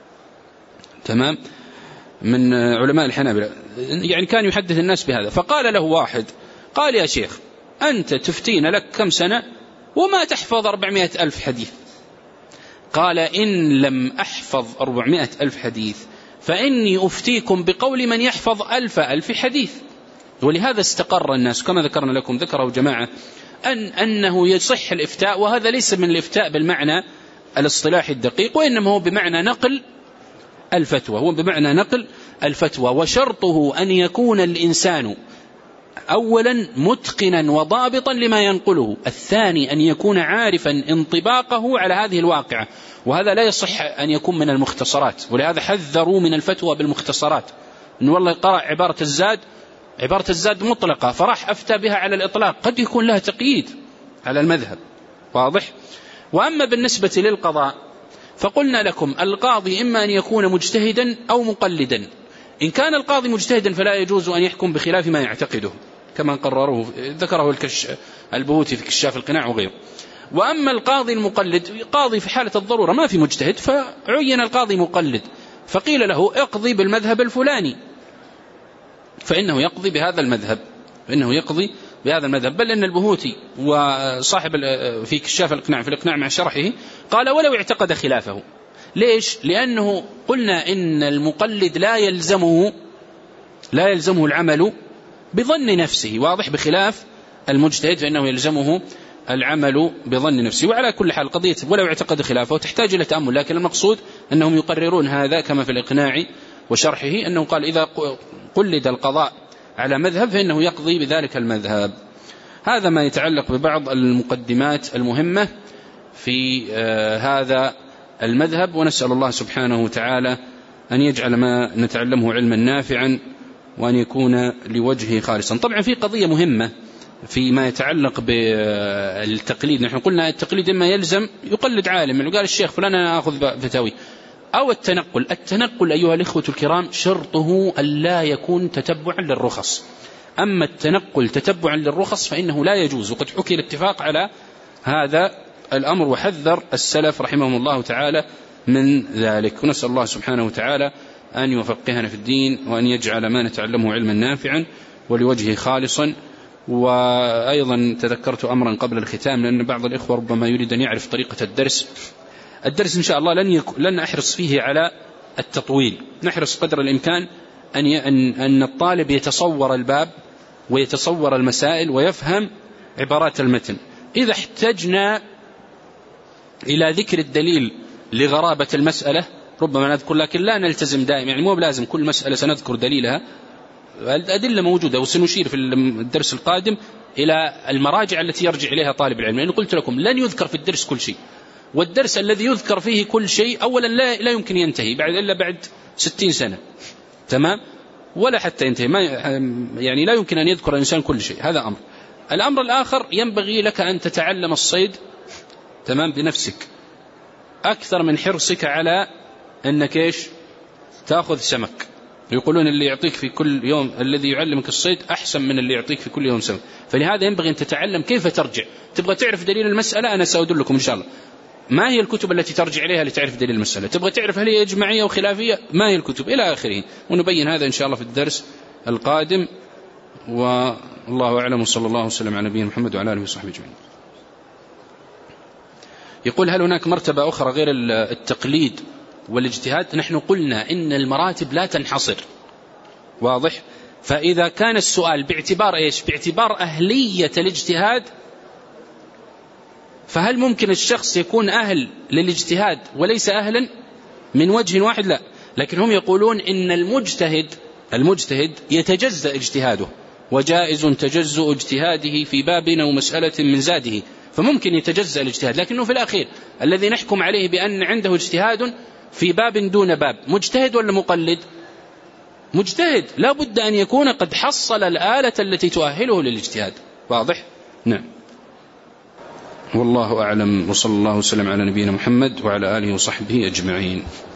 تمام من علماء الحنابلة، يعني كان يحدث الناس بهذا. فقال له واحد قال يا شيخ أنت تفتين لك كم سنة وما تحفظ أربعمائة ألف حديث؟ قال إن لم أحفظ أربعمائة ألف حديث فإني أفتيكم بقول من يحفظ ألف ألف حديث. ولهذا استقر الناس كما ذكرنا لكم ذكروا جماعة أن أنه يصح الإفتاء، وهذا ليس من الإفتاء بالمعنى الاصطلاحي الدقيق، وإنما هو بمعنى نقل الفتوى، هو بمعنى نقل الفتوى. وشرطه أن يكون الإنسان أولا متقنا وضابطا لما ينقله، الثاني أن يكون عارفا انطباقه على هذه الواقعة، وهذا لا يصح أن يكون من المختصرات. ولهذا حذروا من الفتوى بالمختصرات، إن والله قرأ عبارة الزاد عبارة الزاد مطلقة فراح أفتى بها على الإطلاق، قد يكون لها تقييد على المذهب، واضح؟ وأما بالنسبة للقضاء فقلنا لكم القاضي إما أن يكون مجتهدا أو مقلدا. إن كان القاضي مجتهدا فلا يجوز أن يحكم بخلاف ما يعتقده كما قرروه ذكره الكش البهوتي في كشاف القناع وغيره. وأما القاضي المقلد قاضي في حالة الضرورة ما في مجتهد فعين القاضي مقلد، فقيل له اقضي بالمذهب الفلاني فإنه يقضي بهذا المذهب فإنه يقضي بهذا المذهب. بل إن البهوتي وصاحب في كشاف القناع في الإقناع مع شرحه قال ولو اعتقد خلافه. ليش؟ لأنه قلنا إن المقلد لا يلزمه لا يلزمه العمل بظن نفسه، واضح، بخلاف المجتهد فإنه يلزمه العمل بظن نفسه. وعلى كل حال قضية ولو اعتقد خلافه تحتاج إلى تأمل، لكن المقصود أنهم يقررون هذا كما في الإقناع وشرحه، أنه قال إذا قلد القضاء على مذهب فإنه يقضي بذلك المذهب. هذا ما يتعلق ببعض المقدمات المهمة في هذا المذهب، ونسأل الله سبحانه وتعالى أن يجعل ما نتعلمه علما نافعا وأن يكون لوجهه خالصا. طبعا في قضية مهمة فيما يتعلق بالتقليد، نحن قلنا التقليد إما يلزم يقلد عالم، قال الشيخ فلان أنا أخذ فتاوي، أو التنقل. التنقل أيها الإخوة الكرام شرطه ألا يكون تتبعا للرخص، أما التنقل تتبعا للرخص فإنه لا يجوز، وقد حكي الاتفاق على هذا الأمر وحذر السلف رحمهم الله تعالى من ذلك. ونسأل الله سبحانه وتعالى أن يفقهنا في الدين وأن يجعل ما نتعلمه علما نافعا ولوجهه خالصا، وأيضا تذكرت أمرا قبل الختام، لأن بعض الإخوة ربما يريد أن يعرف طريقة الدرس. الدرس إن شاء الله لن, يك... لن أحرص فيه على التطويل، نحرص قدر الإمكان أن, ي... أن... أن الطالب يتصور الباب ويتصور المسائل ويفهم عبارات المتن. إذا احتجنا إلى ذكر الدليل لغرابة المسألة ربما نذكر، لكن لا نلتزم دائما، يعني مو بلازم كل مسألة سنذكر دليلها. الأدلة موجودة، وسنشير في الدرس القادم إلى المراجع التي يرجع إليها طالب العلم، لأن قلت لكم لن يذكر في الدرس كل شيء، والدرس الذي يذكر فيه كل شيء أولا لا, لا يمكن ينتهي بعد إلا بعد ستين سنة، تمام، ولا حتى ينتهي، ما يعني لا يمكن أن يذكر الإنسان كل شيء. هذا أمر. الأمر الآخر، ينبغي لك أن تتعلم الصيد، تمام، بنفسك أكثر من حرصك على أنك إيش تأخذ سمك. يقولون اللي يعطيك في كل يوم، الذي يعلمك الصيد أحسن من اللي يعطيك في كل يوم سمك. فلهذا ينبغي أن تتعلم كيف ترجع. تبغى تعرف دليل المسألة، أنا سأدلكم إن شاء الله ما هي الكتب التي ترجع إليها لتعرف دليل المسألة. تبغى تعرف هل هي إجماعية أو خلافية، ما هي الكتب، إلى آخره. ونبين هذا إن شاء الله في الدرس القادم. والله أعلم، وصلى الله وسلم على نبينا محمد وعلى آله وصحبه أجمعين. يقول: هل هناك مرتبة أخرى غير التقليد والاجتهاد؟ نحن قلنا إن المراتب لا تنحصر، واضح؟ فإذا كان السؤال باعتبار إيش؟ باعتبار أهلية الاجتهاد، فهل ممكن الشخص يكون أهل للاجتهاد وليس أهلا من وجه واحد؟ لا، لكن هم يقولون إن المجتهد المجتهد يتجزأ اجتهاده، وجائز تجزؤ اجتهاده في باب أو مسألة من زاده، فممكن يتجزأ الاجتهاد. لكنه في الأخير الذي نحكم عليه بأن عنده اجتهاد في باب دون باب، مجتهد ولا مقلد؟ مجتهد، لا بد أن يكون قد حصل الآلة التي تؤهله للاجتهاد، واضح؟ نعم. والله أعلم، وصلى الله وسلم على نبينا محمد وعلى آله وصحبه أجمعين.